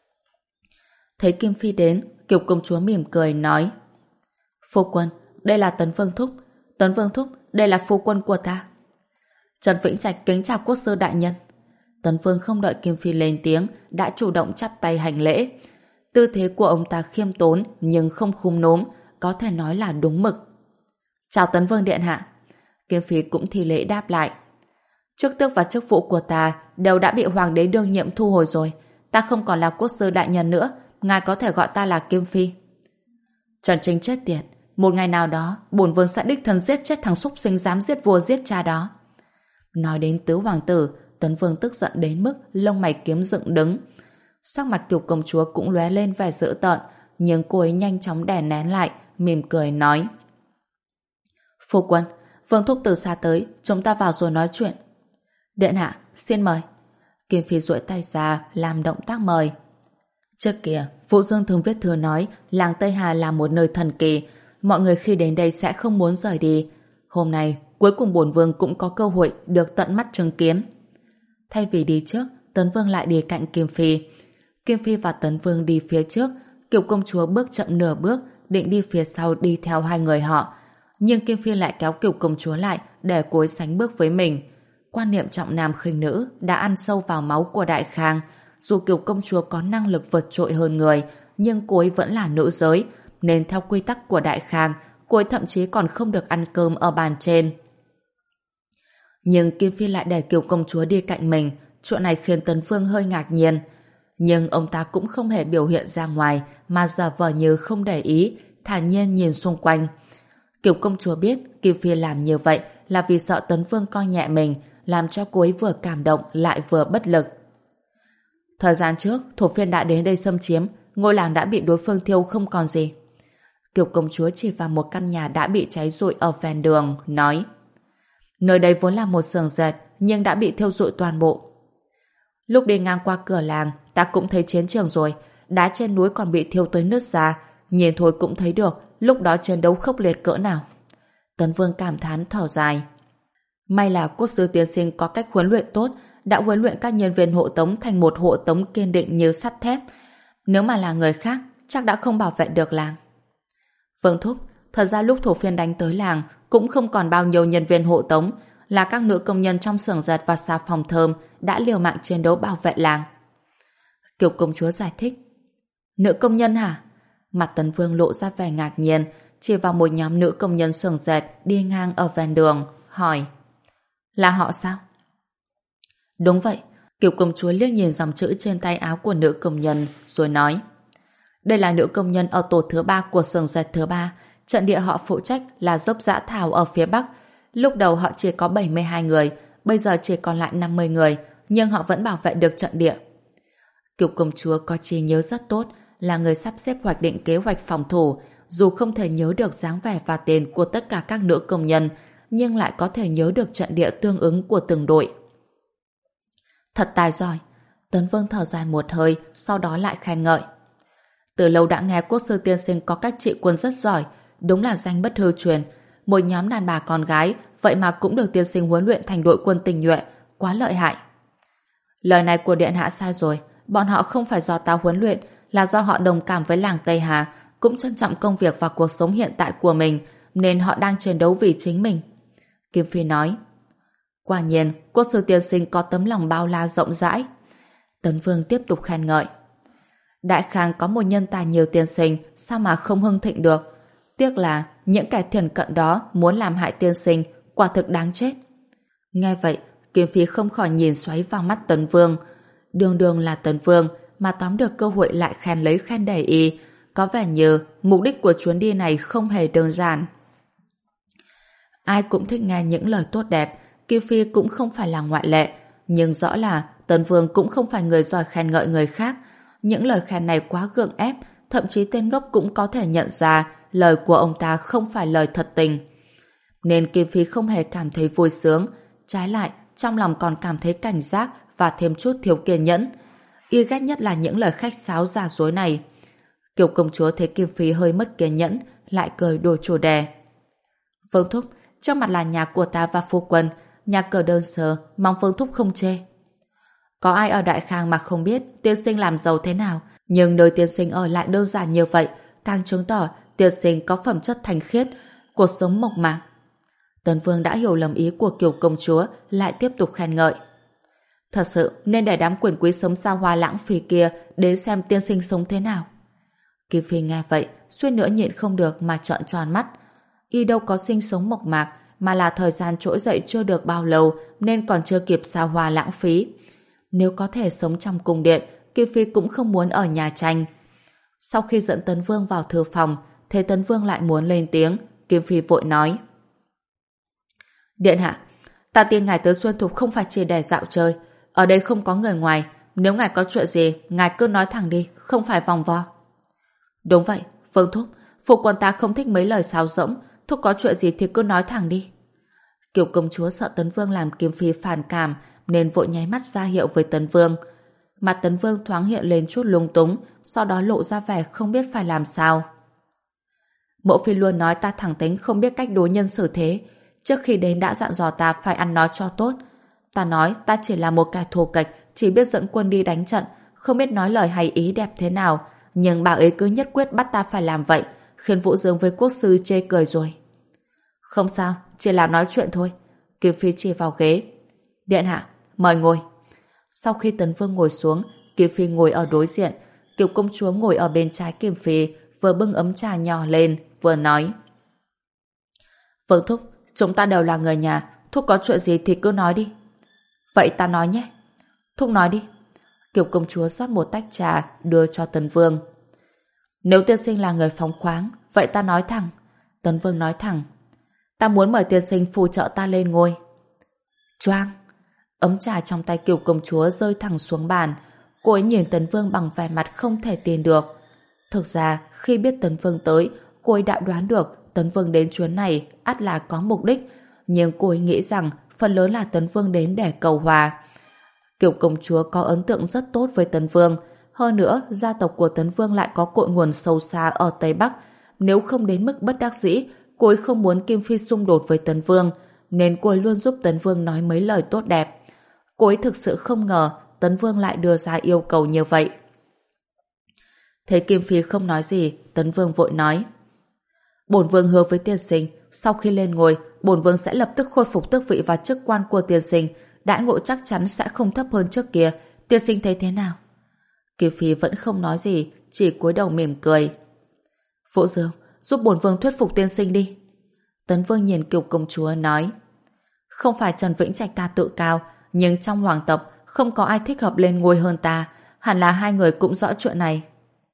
Thấy Kim Phi đến, Kiều công chúa mỉm cười nói. Phu quân, đây là Tấn Vương thúc. Tấn Vương thúc, đây là phu quân của ta. Trần Vĩnh Trạch kính chào quốc sư đại nhân. Tấn Vương không đợi Kim Phi lên tiếng, đã chủ động chắp tay hành lễ. Tư thế của ông ta khiêm tốn nhưng không khúm núm, có thể nói là đúng mực. Chào Tấn Vương điện hạ. Kim Phi cũng thi lễ đáp lại. Chức tước và chức vụ của ta đều đã bị hoàng đế đương nhiệm thu hồi rồi. Ta không còn là quốc sư đại nhân nữa, ngài có thể gọi ta là Kim Phi. Trần Chính chết tiệt, một ngày nào đó bổn vương sẽ đích thân giết chết thằng súc sinh dám giết vua giết cha đó. Nói đến tứ hoàng tử, Tấn Vương tức giận đến mức lông mày kiếm dựng đứng. Sắc mặt Kiều công chúa cũng lóe lên vẻ dữ tợn, nhưng cô ấy nhanh chóng đè nén lại, mỉm cười nói. Phu quân, Vương thúc từ xa tới, chúng ta vào rồi nói chuyện. Điện hạ, xin mời. Kim Phi duỗi tay ra làm động tác mời. Trước kia, Vũ Dương thường viết thư nói làng Tây Hà là một nơi thần kỳ, mọi người khi đến đây sẽ không muốn rời đi. Hôm nay, cuối cùng bổn vương cũng có cơ hội được tận mắt chứng kiến. Thay vì đi trước, Tấn Vương lại đi cạnh Kim Phi. Kim Phi và Tấn Vương đi phía trước, Kiều công chúa bước chậm nửa bước, định đi phía sau đi theo hai người họ. Nhưng Kim Phi lại kéo Kiều công chúa lại để cô ấy sánh bước với mình. Quan niệm trọng nam khinh nữ đã ăn sâu vào máu của Đại Khang. dù Kiều công chúa có năng lực vượt trội hơn người, nhưng cô ấy vẫn là nữ giới, nên theo quy tắc của Đại Khang, cô ấy thậm chí còn không được ăn cơm ở bàn trên. Nhưng Kim Phi lại để Kiều công chúa đi cạnh mình, chuyện này khiến Tấn Vương hơi ngạc nhiên. Nhưng ông ta cũng không hề biểu hiện ra ngoài, mà giả vờ như không để ý, thản nhiên nhìn xung quanh. Kiều công chúa biết Kim Phi làm như vậy là vì sợ Tấn Vương coi nhẹ mình, làm cho cô ấy vừa cảm động lại vừa bất lực. Thời gian trước, thổ phiên đã đến đây xâm chiếm, ngôi làng đã bị đối phương thiêu không còn gì. Kiều công chúa chỉ vào một căn nhà đã bị cháy rụi ở ven đường, nói: nơi đây vốn là một xưởng dệt, nhưng đã bị thiêu rụi toàn bộ. Lúc đi ngang qua cửa làng, ta cũng thấy chiến trường rồi, đá trên núi còn bị thiêu tới nứt ra, nhìn thôi cũng thấy được lúc đó chiến đấu khốc liệt cỡ nào. Tấn Vương cảm thán thở dài. May là quốc sư tiên sinh có cách huấn luyện tốt, đã huấn luyện các nhân viên hộ tống thành một hộ tống kiên định như sắt thép. Nếu mà là người khác, chắc đã không bảo vệ được làng. Vương thúc, thật ra lúc thổ phiên đánh tới làng cũng không còn bao nhiêu nhân viên hộ tống, là các nữ công nhân trong xưởng dệt và xà phòng thơm đã liều mạng chiến đấu bảo vệ làng. Kiều công chúa giải thích. Nữ công nhân hả? Mặt Tấn Vương lộ ra vẻ ngạc nhiên, chỉ vào một nhóm nữ công nhân xưởng dệt đi ngang ở ven đường, hỏi: là họ sao? Đúng vậy. Kiều công chúa liếc nhìn dòng chữ trên tay áo của nữ công nhân rồi nói: đây là nữ công nhân ở tổ thứ ba của xưởng dệt thứ ba. Trận địa họ phụ trách là dốc Dã Thảo ở phía bắc. Lúc đầu họ chỉ có bảy mươi hai người, bây giờ chỉ còn lại năm mươi người, nhưng họ vẫn bảo vệ được trận địa. Kiều công chúa có trí nhớ rất tốt, là người sắp xếp hoạch định kế hoạch phòng thủ, dù không thể nhớ được dáng vẻ và tên của tất cả các nữ công nhân, nhưng lại có thể nhớ được trận địa tương ứng của từng đội. Thật tài giỏi. Tấn Vương thở dài một hơi, sau đó lại khen ngợi. Từ lâu đã nghe quốc sư tiên sinh có cách trị quân rất giỏi, đúng là danh bất hư truyền. Một nhóm đàn bà con gái, vậy mà cũng được tiên sinh huấn luyện thành đội quân tình nhuệ, quá lợi hại. Lời này của điện hạ sai rồi, bọn họ không phải do ta huấn luyện, là do họ đồng cảm với làng Tây Hà, cũng trân trọng công việc và cuộc sống hiện tại của mình, nên họ đang chiến đấu vì chính mình. Kim Phi nói. Quả nhiên, quốc sư tiên sinh có tấm lòng bao la rộng rãi. Tấn Vương tiếp tục khen ngợi. Đại Khang có một nhân tài nhiều tiên sinh, sao mà không hưng thịnh được? Tiếc là những kẻ thiển cận đó muốn làm hại tiên sinh, quả thực đáng chết. Nghe vậy, Kim Phi không khỏi nhìn xoáy vào mắt Tấn Vương. Đường đường là Tấn Vương, mà tóm được cơ hội lại khen lấy khen đầy y, có vẻ như mục đích của chuyến đi này không hề đơn giản. Ai cũng thích nghe những lời tốt đẹp, Kim Phi cũng không phải là ngoại lệ, nhưng rõ là Tấn Vương cũng không phải người giỏi khen ngợi người khác. Những lời khen này quá gượng ép, thậm chí tên ngốc cũng có thể nhận ra lời của ông ta không phải lời thật tình. Nên Kim Phi không hề cảm thấy vui sướng, trái lại trong lòng còn cảm thấy cảnh giác và thêm chút thiếu kiên nhẫn. Y ghét nhất là những lời khách sáo giả dối này. Kiều công chúa thấy Kim Phi hơi mất kiên nhẫn, lại cười đổi chủ đề. Phương thúc, trước mặt là nhà của ta và phu quân, nhà cửa đơn sơ, mong Phương thúc không chê. Có ai ở Đại Khang mà không biết tiên sinh làm giàu thế nào, nhưng nơi tiên sinh ở lại đơn giản như vậy, càng chứng tỏ tiên sinh có phẩm chất thanh khiết, cuộc sống mộc mạc. Tấn Vương đã hiểu lầm ý của Kiều công chúa, lại tiếp tục khen ngợi. Thật sự nên để đám quyền quý sống xa hoa lãng phí kia đến xem tiên sinh sống thế nào. Kim Phi nghe vậy, suýt nữa nhịn không được mà trợn tròn mắt. Y đâu có sinh sống mộc mạc, mà là thời gian trỗi dậy chưa được bao lâu nên còn chưa kịp xa hoa lãng phí. Nếu có thể sống trong cung điện, Kim Phi cũng không muốn ở nhà tranh. Sau khi dẫn Tấn Vương vào thư phòng, thấy Tấn Vương lại muốn lên tiếng, Kim Phi vội nói. Điện hạ, ta tin ngài tới Xuân Thục không phải chỉ để dạo chơi. Ở đây không có người ngoài, nếu ngài có chuyện gì, ngài cứ nói thẳng đi, không phải vòng vo. Đúng vậy, Phương thúc, phụ quân ta không thích mấy lời sáo rỗng, thúc có chuyện gì thì cứ nói thẳng đi. Kiều công chúa sợ Tấn Vương làm Kim Phi phản cảm, nên vội nháy mắt ra hiệu với Tấn Vương. Mặt Tấn Vương thoáng hiện lên chút lung túng, sau đó lộ ra vẻ không biết phải làm sao. Mộ phi luôn nói ta thẳng tính không biết cách đối nhân xử thế, trước khi đến đã dặn dò ta phải ăn nói cho tốt. Ta nói ta chỉ là một kẻ thô kệch, chỉ biết dẫn quân đi đánh trận, không biết nói lời hay ý đẹp thế nào, nhưng bà ấy cứ nhất quyết bắt ta phải làm vậy, khiến Vũ Dương với quốc sư chê cười rồi. Không sao, chỉ là nói chuyện thôi. Kim Phi chỉ vào ghế. Điện hạ, mời ngồi. Sau khi Tấn Vương ngồi xuống, Kim Phi ngồi ở đối diện, Kiều công chúa ngồi ở bên trái Kim Phi, vừa bưng ấm trà nhỏ lên, vừa nói. Vương thúc, chúng ta đều là người nhà, thúc có chuyện gì thì cứ nói đi. Vậy ta nói nhé. Thúc nói đi. Kiều công chúa rót một tách trà đưa cho Tấn Vương. Nếu tiên sinh là người phóng khoáng, vậy ta nói thẳng. Tấn Vương nói thẳng. Ta muốn mời tiên sinh phù trợ ta lên ngôi. Choang. Ấm trà trong tay Kiều công chúa rơi thẳng xuống bàn. Cô ấy nhìn Tấn Vương bằng vẻ mặt không thể tin được. Thực ra, khi biết Tấn Vương tới, cô ấy đã đoán được Tấn Vương đến chuyến này ắt là có mục đích, nhưng cô ấy nghĩ rằng phần lớn là Tấn Vương đến để cầu hòa. Kiều công chúa có ấn tượng rất tốt với Tấn Vương. Hơn nữa, gia tộc của Tấn Vương lại có cội nguồn sâu xa ở Tây Bắc. Nếu không đến mức bất đắc dĩ, cô ấy không muốn Kim Phi xung đột với Tấn Vương, nên cô ấy luôn giúp Tấn Vương nói mấy lời tốt đẹp. Cô ấy thực sự không ngờ Tấn Vương lại đưa ra yêu cầu như vậy. Thấy Kim Phi không nói gì, Tấn Vương vội nói. Bổn vương hứa với tiên sinh, sau khi lên ngôi, bổn vương sẽ lập tức khôi phục tước vị và chức quan của tiên sinh, đãi ngộ chắc chắn sẽ không thấp hơn trước kia. Tiên sinh thấy thế nào? Kim Phi vẫn không nói gì, chỉ cúi đầu mỉm cười. Vũ Dương, giúp bổn vương thuyết phục tiên sinh đi. Tấn Vương nhìn Kiều công chúa nói. Không phải Trần Vĩnh Trạch ta tự cao, nhưng trong hoàng tộc không có ai thích hợp lên ngôi hơn ta, hẳn là hai người cũng rõ chuyện này.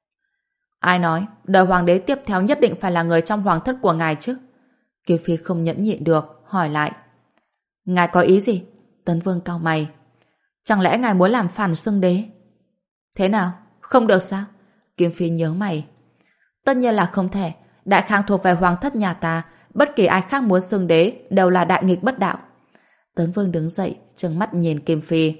Ai nói, đời hoàng đế tiếp theo nhất định phải là người trong hoàng thất của ngài chứ? Kiều Phi không nhẫn nhịn được, hỏi lại. Ngài có ý gì? Tấn Vương cau mày. Chẳng lẽ ngài muốn làm phản xưng đế? Thế nào? Không được sao? Kim Phi nhớ mày. Tất nhiên là không thể. Đại Khang thuộc về hoàng thất nhà ta, bất kỳ ai khác muốn xưng đế đều là đại nghịch bất đạo. Tấn Vương đứng dậy, trừng mắt nhìn Kim Phi.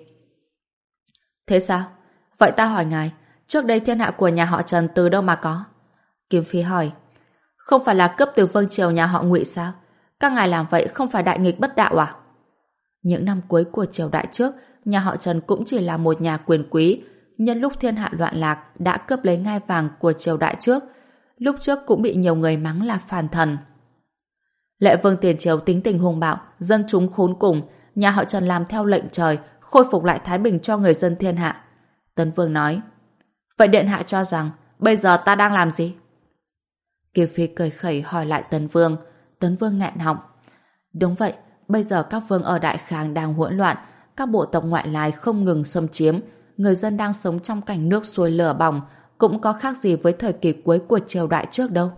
Thế sao? Vậy ta hỏi ngài, trước đây thiên hạ của nhà họ Trần từ đâu mà có? Kim Phi hỏi. Không phải là cướp từ vương triều nhà họ Ngụy sao? Các ngài làm vậy không phải đại nghịch bất đạo à? Những năm cuối của triều đại trước, nhà họ Trần cũng chỉ là một nhà quyền quý, nhân lúc thiên hạ loạn lạc đã cướp lấy ngai vàng của triều đại trước. Lúc trước cũng bị nhiều người mắng là phản thần. Lệ vương tiền triều tính tình hung bạo, dân chúng khốn cùng, nhà họ Trần làm theo lệnh trời, khôi phục lại thái bình cho người dân thiên hạ. Tấn Vương nói. Vậy điện hạ cho rằng bây giờ ta đang làm gì? Kiều Phi cười khẩy hỏi lại Tấn Vương. Tấn Vương nghẹn họng. Đúng vậy, bây giờ các vương ở Đại Khang đang hỗn loạn, các bộ tộc ngoại lai không ngừng xâm chiếm, người dân đang sống trong cảnh nước sôi lửa bỏng, cũng có khác gì với thời kỳ cuối của triều đại trước đâu.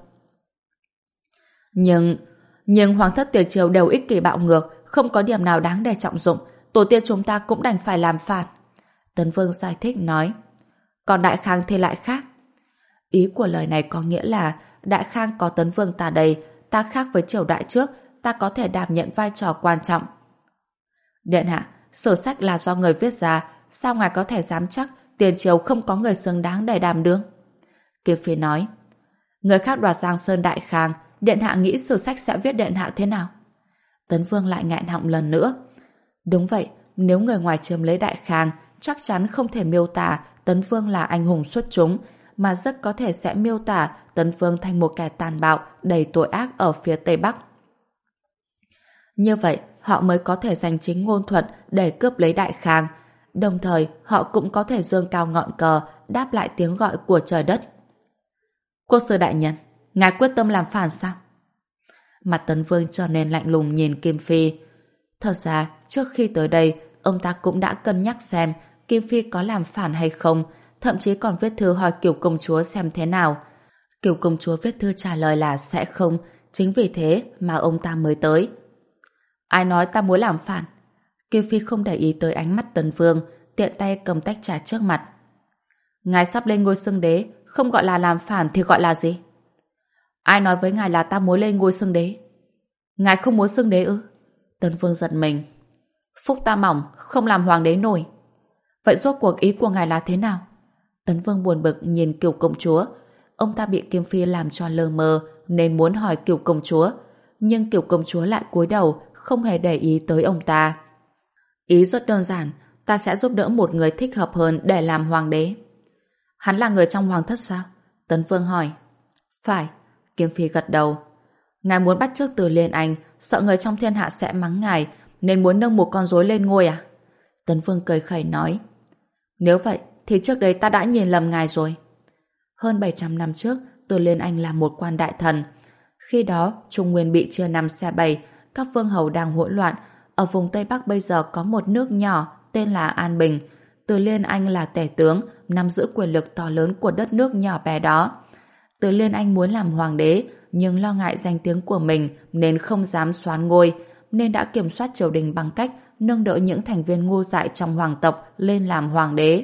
Nhưng, nhưng hoàng thất tiền triều đều ích kỷ bạo ngược, không có điểm nào đáng để trọng dụng, tổ tiên chúng ta cũng đành phải làm phản. Tấn Vương giải thích nói. Còn Đại Khang thì lại khác. Ý của lời này có nghĩa là Đại Khang có Tấn Vương ta đây, ta khác với triều đại trước, ta có thể đảm nhận vai trò quan trọng. Điện hạ, sổ sách là do người viết ra, sao ngài có thể dám chắc tiền triều không có người xứng đáng để đảm đương? Kiều Phi nói. Người khác đoạt Giang Sơn Đại Khang, điện hạ nghĩ sổ sách sẽ viết điện hạ thế nào? Tấn Vương lại nghẹn họng lần nữa. Đúng vậy, nếu người ngoài chiếm lấy Đại Khang, chắc chắn không thể miêu tả Tấn Vương là anh hùng xuất chúng, mà rất có thể sẽ miêu tả Tấn Vương thành một kẻ tàn bạo, đầy tội ác ở phía Tây Bắc. Như vậy, họ mới có thể giành chính ngôn thuận để cướp lấy Đại Khang. Đồng thời, họ cũng có thể giương cao ngọn cờ, đáp lại tiếng gọi của trời đất. Quốc sư đại nhân, ngài quyết tâm làm phản sao? Mặt Tấn Vương trở nên lạnh lùng nhìn Kim Phi. Thật ra, trước khi tới đây, ông ta cũng đã cân nhắc xem Kim Phi có làm phản hay không, thậm chí còn viết thư hỏi Kiều công chúa xem thế nào. Kiều công chúa viết thư trả lời là sẽ không, chính vì thế mà ông ta mới tới. Ai nói ta muốn làm phản? Kim Phi không để ý tới ánh mắt Tấn Vương, tiện tay cầm tách trà trước mặt. Ngài sắp lên ngôi xưng đế, không gọi là làm phản thì gọi là gì? Ai nói với ngài là ta muốn lên ngôi xưng đế? Ngài không muốn xưng đế ư? Tấn Vương giật mình. Phúc ta mỏng, không làm hoàng đế nổi. Vậy rốt cuộc ý của ngài là thế nào? Tấn Vương buồn bực nhìn Kiều công chúa. Ông ta bị Kim Phi làm cho lơ mơ nên muốn hỏi Kiều công chúa, nhưng Kiều công chúa lại cúi đầu, không hề để ý tới ông ta. Ý rất đơn giản, ta sẽ giúp đỡ một người thích hợp hơn để làm hoàng đế. Hắn là người trong hoàng thất sao? Tấn Vương hỏi. Phải. Kim Phi gật đầu. Ngài muốn bắt chước Từ Liên Anh, sợ người trong thiên hạ sẽ mắng ngài, nên muốn nâng một con rối lên ngôi à? Tấn Vương cười khẩy nói. Nếu vậy thì trước đây ta đã nhìn lầm ngài rồi. Hơn bảy trăm năm trước, Từ Liên Anh là một quan đại thần. Khi đó, Trung Nguyên bị chia năm xẻ bảy, các vương hầu đang hỗn loạn. Ở vùng Tây Bắc bây giờ có một nước nhỏ tên là An Bình. Từ Liên Anh là tể tướng, nắm giữ quyền lực to lớn của đất nước nhỏ bé đó. Từ Liên Anh muốn làm hoàng đế, nhưng lo ngại danh tiếng của mình nên không dám soán ngôi, nên đã kiểm soát triều đình bằng cách nâng đỡ những thành viên ngu dại trong hoàng tộc lên làm hoàng đế.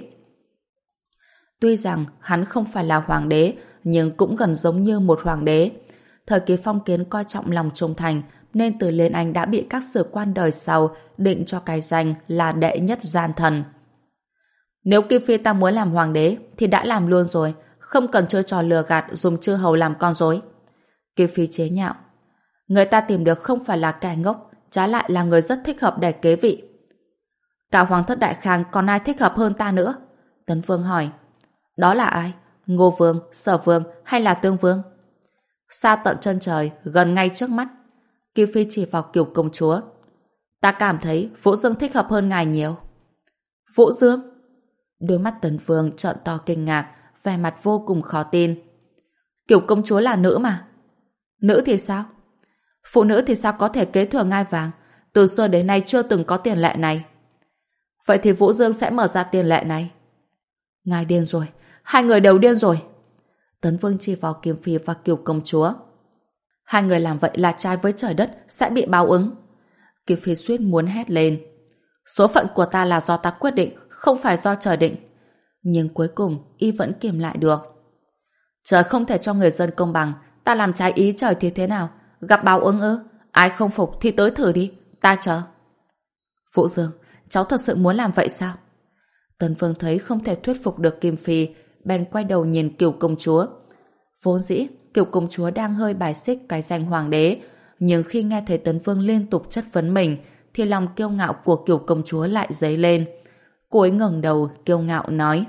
Tuy rằng hắn không phải là hoàng đế, nhưng cũng gần giống như một hoàng đế. Thời kỳ phong kiến coi trọng lòng trung thành, nên Từ Liên Anh đã bị các sử quan đời sau định cho cái danh là đệ nhất gian thần. Nếu Kim Phi ta muốn làm hoàng đế, thì đã làm luôn rồi, không cần chơi trò lừa gạt dùng chư hầu làm con rối. Kim Phi chế nhạo. Người ta tìm được không phải là kẻ ngốc, trái lại là người rất thích hợp để kế vị. Cả hoàng thất Đại Khang còn ai thích hợp hơn ta nữa? Tấn Vương hỏi. Đó là ai? Ngô Vương, Sở Vương hay là Tương Vương? Xa tận chân trời, gần ngay trước mắt. Kim Phi chỉ vào Kiều công chúa. Ta cảm thấy Vũ Dương thích hợp hơn ngài nhiều. Vũ Dương? Đôi mắt Tấn Vương trợn to kinh ngạc, vẻ mặt vô cùng khó tin. Kiều công chúa là nữ mà. Nữ thì sao? Phụ nữ thì sao có thể kế thừa ngai vàng? Từ xưa đến nay chưa từng có tiền lệ này. Vậy thì Vũ Dương sẽ mở ra tiền lệ này. Ngài điên rồi, hai người đều điên rồi. Tấn Vương chỉ vào Kim Phi và Kiều công chúa. Hai người làm vậy là trái với trời đất, sẽ bị báo ứng. Kim Phi suýt muốn hét lên. Số phận của ta là do ta quyết định, không phải do trời định. Nhưng cuối cùng y vẫn kiềm lại được. Trời không thể cho người dân công bằng, ta làm trái ý trời thì thế nào? Gặp báo ứng ư? Ai không phục thì tới thử đi, ta chờ. Vũ Dương, cháu thật sự muốn làm vậy sao? Tấn Vương thấy không thể thuyết phục được Kim Phi, bèn quay đầu nhìn Kiều công chúa. Vốn dĩ, Kiều công chúa đang hơi bài xích cái danh hoàng đế, nhưng khi nghe thấy Tấn Vương liên tục chất vấn mình, thì lòng kiêu ngạo của Kiều công chúa lại dấy lên. Cô ấy ngẩng đầu, kiêu ngạo nói.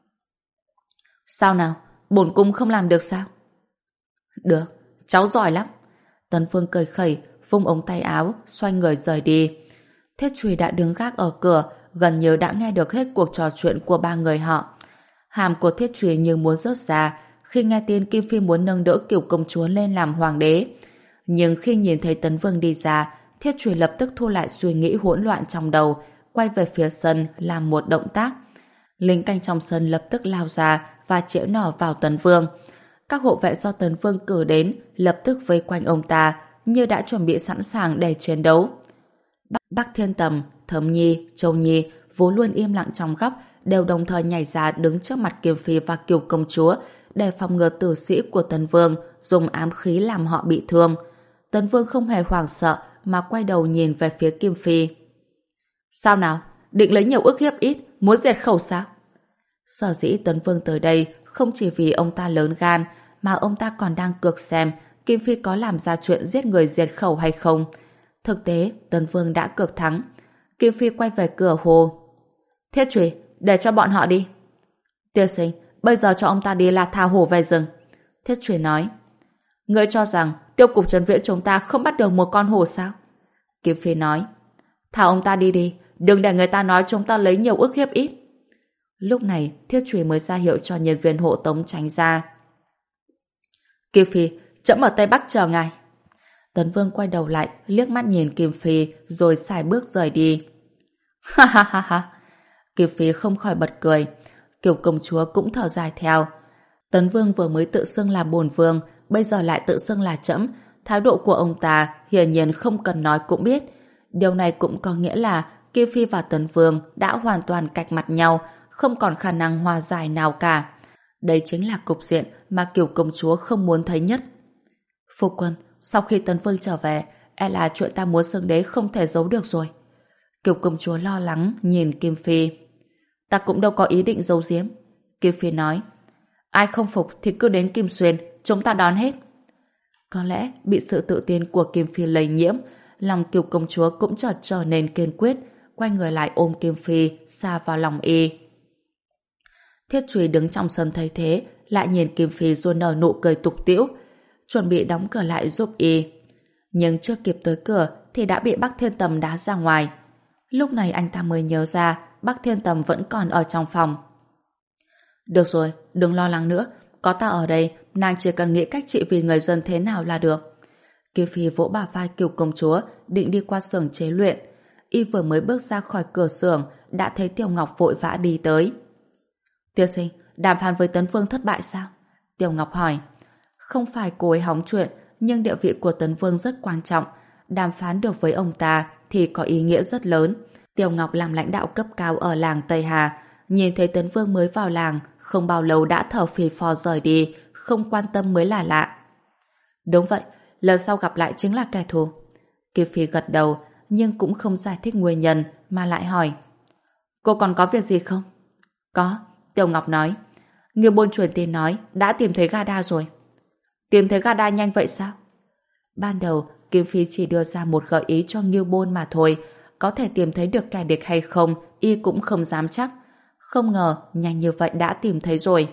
Sao nào? Bổn cung không làm được sao? Được, cháu giỏi lắm. Tấn Vương cười khẩy, vung ống tay áo, xoay người rời đi. Thiết Trùy đã đứng gác ở cửa, gần như đã nghe được hết cuộc trò chuyện của ba người họ. Hàm của Thiết Trùy như muốn rớt ra khi nghe tin Kim Phi muốn nâng đỡ Kiều công chúa lên làm hoàng đế. Nhưng khi nhìn thấy Tấn Vương đi ra, Thiết Trùy lập tức thu lại suy nghĩ hỗn loạn trong đầu, quay về phía sân làm một động tác. Lính canh trong sân lập tức lao ra và chĩa nỏ vào Tấn Vương. Các hộ vệ do Tấn Vương cử đến lập tức vây quanh ông ta, như đã chuẩn bị sẵn sàng để chiến đấu. Bắc, Bắc Thiên Tầm, Thẩm Nhi, Châu Nhi vốn luôn im lặng trong góc, đều đồng thời nhảy ra đứng trước mặt Kim Phi và Kiều công chúa để phòng ngừa tử sĩ của Tấn Vương dùng ám khí làm họ bị thương. Tấn Vương không hề hoảng sợ mà quay đầu nhìn về phía Kim Phi. Sao nào? Định lấy nhiều ức hiếp ít, muốn diệt khẩu sao? Sở dĩ Tấn Vương tới đây không chỉ vì ông ta lớn gan, mà ông ta còn đang cược xem Kim Phi có làm ra chuyện giết người diệt khẩu hay không. Thực tế, Tấn Vương đã cược thắng. Kim Phi quay về cửa hồ. Thiết Trùy, để cho bọn họ đi. Tiên sinh, bây giờ cho ông ta đi là tha hổ về rừng. Thiết Trùy nói. Ngươi cho rằng tiêu cục trấn viễn chúng ta không bắt được một con hổ sao? Kim Phi nói. Thả ông ta đi đi, đừng để người ta nói chúng ta lấy nhiều ức hiếp ít. Lúc này, Thiết Trùy mới ra hiệu cho nhân viên hộ tống tránh ra. Kim Phi, trẫm ở Tây Bắc chờ ngài. Tấn Vương quay đầu lại, liếc mắt nhìn Kim Phi, rồi xài bước rời đi. Ha ha ha ha. Kim Phi không khỏi bật cười. Kiều công chúa cũng thở dài theo. Tấn Vương vừa mới tự xưng là bổn vương, bây giờ lại tự xưng là trẫm. Thái độ của ông ta hiển nhiên không cần nói cũng biết. Điều này cũng có nghĩa là Kim Phi và Tấn Vương đã hoàn toàn cạch mặt nhau, không còn khả năng hòa giải nào cả. Đây chính là cục diện mà Kiều công chúa không muốn thấy nhất. Phu quân, sau khi Tấn Vương trở về, e là chuyện ta muốn xưng đế không thể giấu được rồi. Kiều công chúa lo lắng nhìn Kim Phi. Ta cũng đâu có ý định giấu giếm. Kim Phi nói. Ai không phục thì cứ đến Kim Xuyên, chúng ta đón hết. Có lẽ bị sự tự tin của Kim Phi lây nhiễm, lòng Kiều công chúa cũng chợt trở nên kiên quyết, quay người lại ôm Kim Phi xa vào lòng y. Thiết Trùy đứng trong sân thấy thế, lại nhìn Kim Phi rồi nở nụ cười tục tĩu, chuẩn bị đóng cửa lại giúp y. Nhưng chưa kịp tới cửa thì đã bị Bắc Thiên Tầm đá ra ngoài. Lúc này anh ta mới nhớ ra Bắc Thiên Tầm vẫn còn ở trong phòng. Được rồi, đừng lo lắng nữa. Có ta ở đây, nàng chỉ cần nghĩ cách trị vì người dân thế nào là được. Kiều Phi vỗ bả vai Kiều công chúa, định đi qua xưởng chế luyện. Y vừa mới bước ra khỏi cửa xưởng, đã thấy Tiểu Ngọc vội vã đi tới. Tiên sinh, đàm phán với Tấn Vương thất bại sao? Tiểu Ngọc hỏi. Không phải cô ấy hóng chuyện, nhưng địa vị của Tấn Vương rất quan trọng. Đàm phán được với ông ta thì có ý nghĩa rất lớn. Tiểu Ngọc làm lãnh đạo cấp cao ở làng Tây Hà, nhìn thấy Tấn Vương mới vào làng, không bao lâu đã thở phì phò rời đi, không quan tâm mới là lạ. Đúng vậy, lần sau gặp lại chính là kẻ thù. Kiều Phi gật đầu, nhưng cũng không giải thích nguyên nhân, mà lại hỏi. Cô còn có việc gì không? Có, Tiểu Ngọc nói. Người buôn truyền tin nói đã tìm thấy Gada rồi. Tìm thấy Gada nhanh vậy sao? Ban đầu, Kim Phi chỉ đưa ra một gợi ý cho Ngưu Bôn mà thôi. Có thể tìm thấy được kẻ địch hay không, y cũng không dám chắc. Không ngờ, nhanh như vậy đã tìm thấy rồi.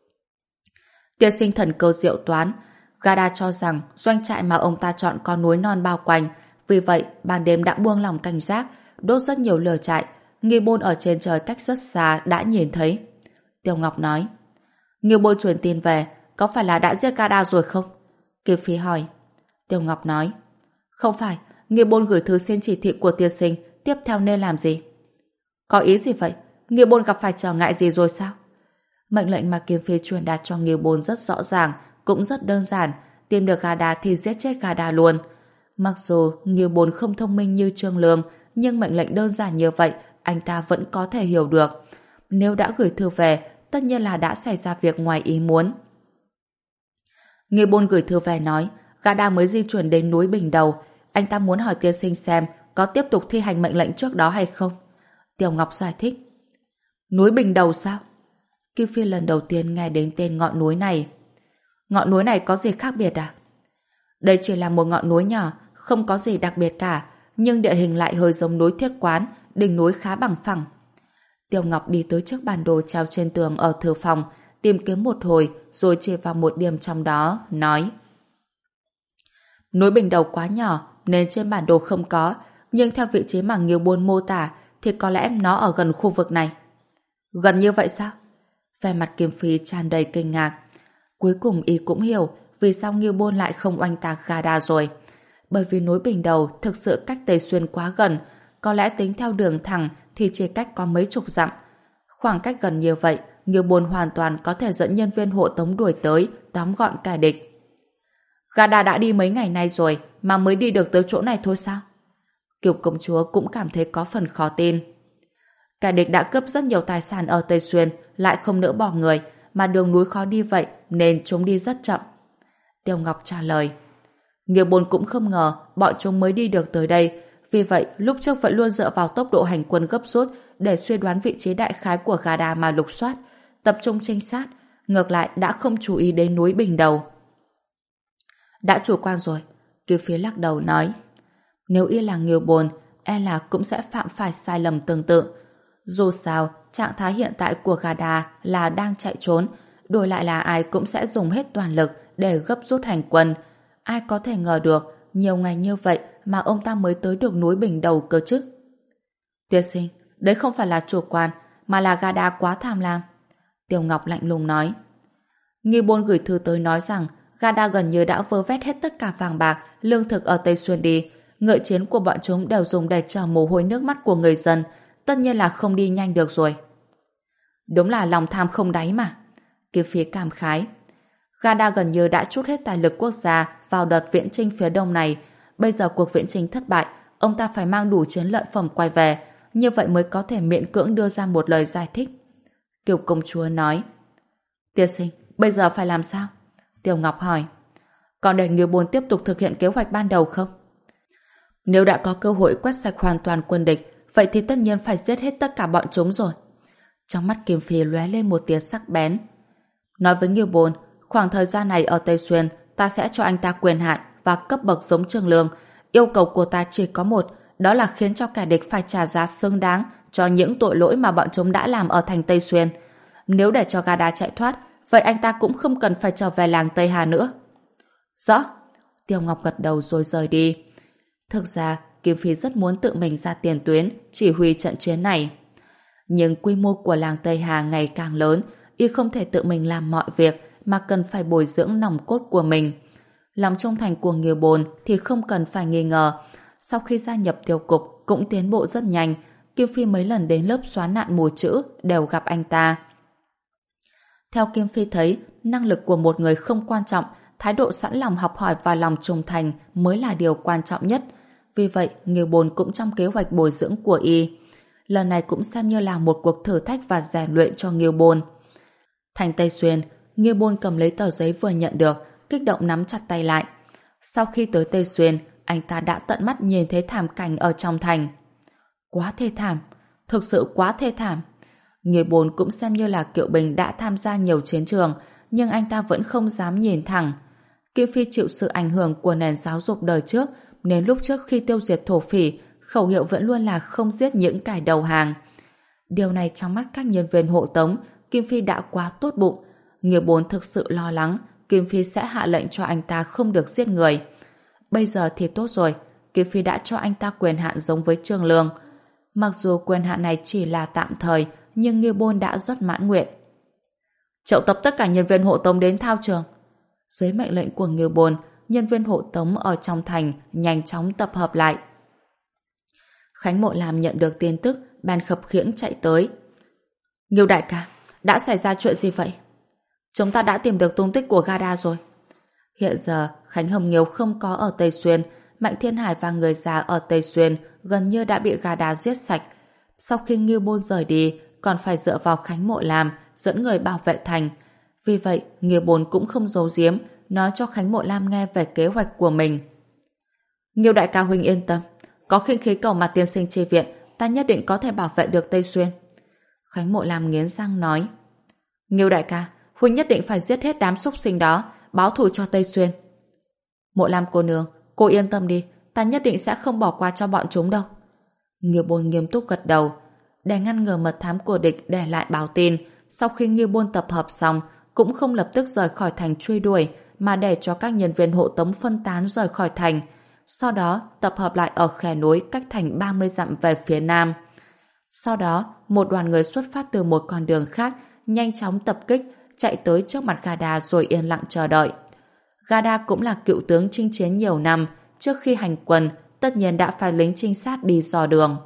Tiên sinh thần cơ diệu toán. Gada cho rằng doanh trại mà ông ta chọn có núi non bao quanh. Vì vậy, ban đêm đã buông lòng cảnh giác, đốt rất nhiều lửa trại. Ngưu Bôn ở trên trời cách rất xa đã nhìn thấy. Tiểu Ngọc nói. Ngưu Bôn truyền tin về, có phải là đã giết Gada rồi không? Kim Phi hỏi. Tiểu Ngọc nói. Không phải, Ngưu Bôn gửi thư xin chỉ thị của tiên sinh, tiếp theo nên làm gì? Có ý gì vậy? Ngưu Bôn gặp phải trở ngại gì rồi sao? Mệnh lệnh mà Kim Phi truyền đạt cho Ngưu Bôn rất rõ ràng, cũng rất đơn giản. Tìm được Gada thì giết chết Gada luôn. Mặc dù Ngưu Bôn không thông minh như Trương Lương, nhưng mệnh lệnh đơn giản như vậy anh ta vẫn có thể hiểu được. Nếu đã gửi thư về, tất nhiên là đã xảy ra việc ngoài ý muốn. Ngưu Bôn gửi thư về nói Gada mới di chuyển đến núi Bình Đầu. Anh ta muốn hỏi tiên sinh xem có tiếp tục thi hành mệnh lệnh trước đó hay không. Tiểu Ngọc giải thích. Núi Bình Đầu sao? Kim Phi lần đầu tiên nghe đến tên ngọn núi này. Ngọn núi này có gì khác biệt à? Đây chỉ là một ngọn núi nhỏ, không có gì đặc biệt cả, nhưng địa hình lại hơi giống núi Thiết Quán, đỉnh núi khá bằng phẳng. Tiểu Ngọc đi tới trước bản đồ treo trên tường ở thư phòng, tìm kiếm một hồi rồi chỉ vào một điểm trong đó, nói. Núi Bình Đầu quá nhỏ nên trên bản đồ không có, nhưng theo vị trí mà Ngưu Bôn mô tả thì có lẽ nó ở gần khu vực này. Gần như vậy sao? Vẻ mặt Kim Phi tràn đầy kinh ngạc. Cuối cùng y cũng hiểu vì sao Ngưu Bôn lại không oanh tạc Gada rồi. Bởi vì núi Bình Đầu thực sự cách Tây Xuyên quá gần, có lẽ tính theo đường thẳng thì chỉ cách có mấy chục dặm. Khoảng cách gần như vậy, Ngưu Bôn hoàn toàn có thể dẫn nhân viên hộ tống đuổi tới, tóm gọn kẻ địch. Gada đã đi mấy ngày nay rồi mà mới đi được tới chỗ này thôi sao? Kiều công chúa cũng cảm thấy có phần khó tin. Kẻ địch đã cướp rất nhiều tài sản ở Tây Xuyên, lại không nỡ bỏ người, mà đường núi khó đi vậy nên chúng đi rất chậm. Tiêu Ngọc trả lời. Ngưu Bôn cũng không ngờ bọn chúng mới đi được tới đây, vì vậy lúc trước vẫn luôn dựa vào tốc độ hành quân gấp rút để suy đoán vị trí đại khái của Gada mà lục soát, tập trung trinh sát, ngược lại đã không chú ý đến núi Bình Đầu. Đã chủ quan rồi, Kiều Phi lắc đầu nói. Nếu y là Ngưu Bôn, e là cũng sẽ phạm phải sai lầm tương tự. Dù sao, trạng thái hiện tại của Gada là đang chạy trốn, đổi lại là ai cũng sẽ dùng hết toàn lực để gấp rút hành quân. Ai có thể ngờ được, nhiều ngày như vậy mà ông ta mới tới được núi Bình Đầu cơ chứ. Tiên sinh, đấy không phải là chủ quan, mà là Gada quá tham lam. Tiểu Ngọc lạnh lùng nói. Ngưu Bôn gửi thư tới nói rằng Gada gần như đã vơ vét hết tất cả vàng bạc, lương thực ở Tây Xuyên đi. Ngựa chiến của bọn chúng đều dùng để chở mồ hôi nước mắt của người dân, tất nhiên là không đi nhanh được rồi. Đúng là lòng tham không đáy mà. Kiều Phi cảm khái. Gada gần như đã trút hết tài lực quốc gia vào đợt viễn chinh phía đông này. Bây giờ cuộc viễn chinh thất bại, ông ta phải mang đủ chiến lợi phẩm quay về, như vậy mới có thể miễn cưỡng đưa ra một lời giải thích. Kiều công chúa nói. Tiên sinh, bây giờ phải làm sao? Tiểu Ngọc hỏi. Còn để Ngưu Bôn tiếp tục thực hiện kế hoạch ban đầu không? Nếu đã có cơ hội quét sạch hoàn toàn quân địch, vậy thì tất nhiên phải giết hết tất cả bọn chúng rồi. Trong mắt Kim Phi lóe lên một tia sắc bén. Nói với Ngưu Bôn, khoảng thời gian này ở Tây Xuyên, ta sẽ cho anh ta quyền hạn và cấp bậc giống Trương Lương. Yêu cầu của ta chỉ có một, đó là khiến cho kẻ địch phải trả giá xứng đáng cho những tội lỗi mà bọn chúng đã làm ở thành Tây Xuyên. Nếu để cho Gada chạy thoát, vậy anh ta cũng không cần phải trở về làng Tây Hà nữa. Rõ. Tiêu Ngọc gật đầu rồi rời đi. Thực ra, Kim Phi rất muốn tự mình ra tiền tuyến chỉ huy trận chiến này. Nhưng quy mô của làng Tây Hà ngày càng lớn, y không thể tự mình làm mọi việc mà cần phải bồi dưỡng nòng cốt của mình. Lòng trung thành của Nghiêu Bồn thì không cần phải nghi ngờ. Sau khi gia nhập tiêu cục cũng tiến bộ rất nhanh. Kim Phi mấy lần đến lớp xóa nạn mù chữ đều gặp anh ta. Theo Kim Phi thấy, năng lực của một người không quan trọng, thái độ sẵn lòng học hỏi và lòng trung thành mới là điều quan trọng nhất. Vì vậy, Nghiêu Bồn cũng trong kế hoạch bồi dưỡng của y. Lần này cũng xem như là một cuộc thử thách và rèn luyện cho Nghiêu Bồn. Thành Tây Xuyên, Nghiêu Bồn cầm lấy tờ giấy vừa nhận được, kích động nắm chặt tay lại. Sau khi tới Tây Xuyên, anh ta đã tận mắt nhìn thấy thảm cảnh ở trong thành. Quá thê thảm, thực sự quá thê thảm. Nghiêu Bồn cũng xem như là Kiệu Bình đã tham gia nhiều chiến trường, nhưng anh ta vẫn không dám nhìn thẳng. Kim Phi chịu sự ảnh hưởng của nền giáo dục đời trước, nên lúc trước khi tiêu diệt thổ phỉ, khẩu hiệu vẫn luôn là không giết những kẻ đầu hàng. Điều này trong mắt các nhân viên hộ tống, Kim Phi đã quá tốt bụng. Nghiêu Bồn thực sự lo lắng Kim Phi sẽ hạ lệnh cho anh ta không được giết người. Bây giờ thì tốt rồi, Kim Phi đã cho anh ta quyền hạn giống với Trương Lương. Mặc dù quyền hạn này chỉ là tạm thời, nhưng Nghiêu Bồn đã rất mãn nguyện. Triệu tập tất cả nhân viên hộ tống đến thao trường. Dưới mệnh lệnh của Nghiêu Bồn, nhân viên hộ tống ở trong thành nhanh chóng tập hợp lại. Khánh Mộ Lam nhận được tin tức, bèn khập khiễng chạy tới. Nghiêu đại ca, đã xảy ra chuyện gì vậy? Chúng ta đã tìm được tung tích của Gada rồi. Hiện giờ, Khánh Hồng Nghiêu không có ở Tây Xuyên, Mạnh Thiên Hải và người già ở Tây Xuyên gần như đã bị Gada giết sạch. Sau khi Nghiêu Bồn rời đi, còn phải dựa vào Khánh Mộ Lam dẫn người bảo vệ thành. Vì vậy, Nghiêu Bồn cũng không giấu giếm, nói cho Khánh Mộ Lam nghe về kế hoạch của mình. Nghiêu đại ca huynh yên tâm, có khinh khí cầu mà tiên sinh chi viện, ta nhất định có thể bảo vệ được Tây Xuyên. Khánh Mộ Lam nghiến răng nói. Nghiêu đại ca, huynh nhất định phải giết hết đám súc sinh đó, báo thù cho Tây Xuyên. Mộ Lam cô nương, cô yên tâm đi, ta nhất định sẽ không bỏ qua cho bọn chúng đâu. Nghiêu Bồn nghiêm túc gật đầu. Để ngăn ngừa mật thám của địch để lại báo tin, sau khi Nghiêu Bồn tập hợp xong, cũng không lập tức rời khỏi thành truy đuổi, mà để cho các nhân viên hộ tống phân tán rời khỏi thành. Sau đó tập hợp lại ở khe núi cách thành ba mươi dặm về phía nam. Sau đó, một đoàn người xuất phát từ một con đường khác, nhanh chóng tập kích, chạy tới trước mặt Gada rồi yên lặng chờ đợi. Gada cũng là cựu tướng chinh chiến nhiều năm, trước khi hành quân, tất nhiên đã phải lính trinh sát đi dò đường.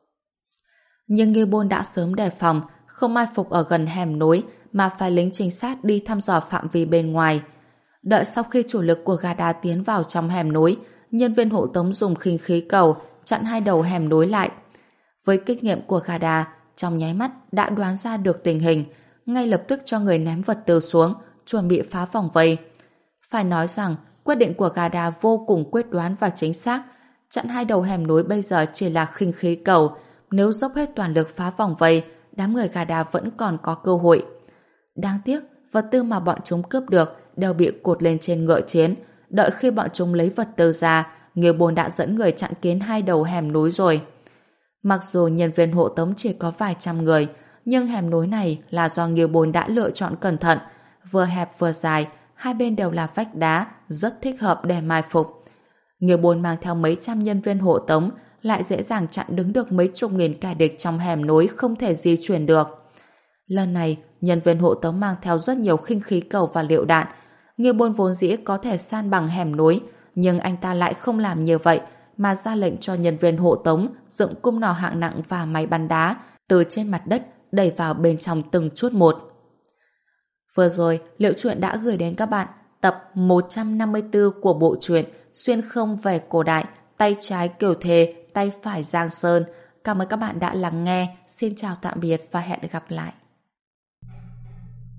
Nhưng Nghiêu Bồn đã sớm đề phòng, không mai phục ở gần hẻm núi, mà phải lính trinh sát đi thăm dò phạm vi bên ngoài. Đợi sau khi chủ lực của Gada tiến vào trong hẻm núi, nhân viên hộ tống dùng khinh khí cầu chặn hai đầu hẻm núi lại. Với kinh nghiệm của Gada, trong nháy mắt đã đoán ra được tình hình, ngay lập tức cho người ném vật tư xuống, chuẩn bị phá vòng vây. Phải nói rằng, quyết định của Gada vô cùng quyết đoán và chính xác. Chặn hai đầu hẻm núi bây giờ chỉ là khinh khí cầu, nếu dốc hết toàn lực phá vòng vây, đám người Gada vẫn còn có cơ hội. Đáng tiếc, vật tư mà bọn chúng cướp được đều bị cột lên trên ngựa chiến. Đợi khi bọn chúng lấy vật tư ra, Nghiêu Bồn đã dẫn người chặn kín hai đầu hẻm núi rồi. Mặc dù nhân viên hộ tống chỉ có vài trăm người, nhưng hẻm núi này là do Nghiêu Bồn đã lựa chọn cẩn thận, vừa hẹp vừa dài, hai bên đều là vách đá, rất thích hợp để mai phục. Nghiêu Bồn mang theo mấy trăm nhân viên hộ tống, lại dễ dàng chặn đứng được mấy chục nghìn kẻ địch trong hẻm núi không thể di chuyển được. Lần này, nhân viên hộ tống mang theo rất nhiều khinh khí cầu và liệu đạn. Nghiêu Bồn vốn dĩ có thể san bằng hẻm núi, nhưng anh ta lại không làm như vậy, mà ra lệnh cho nhân viên hộ tống dựng cung nỏ hạng nặng và máy bắn đá từ trên mặt đất đẩy vào bên trong từng chút một. Vừa rồi, Liệu Truyện đã gửi đến các bạn tập một trăm năm mươi tư của bộ truyện Xuyên không về cổ đại, tay trái Kiều Thề, tay phải Giang Sơn. Cảm ơn các bạn đã lắng nghe. Xin chào tạm biệt và hẹn gặp lại.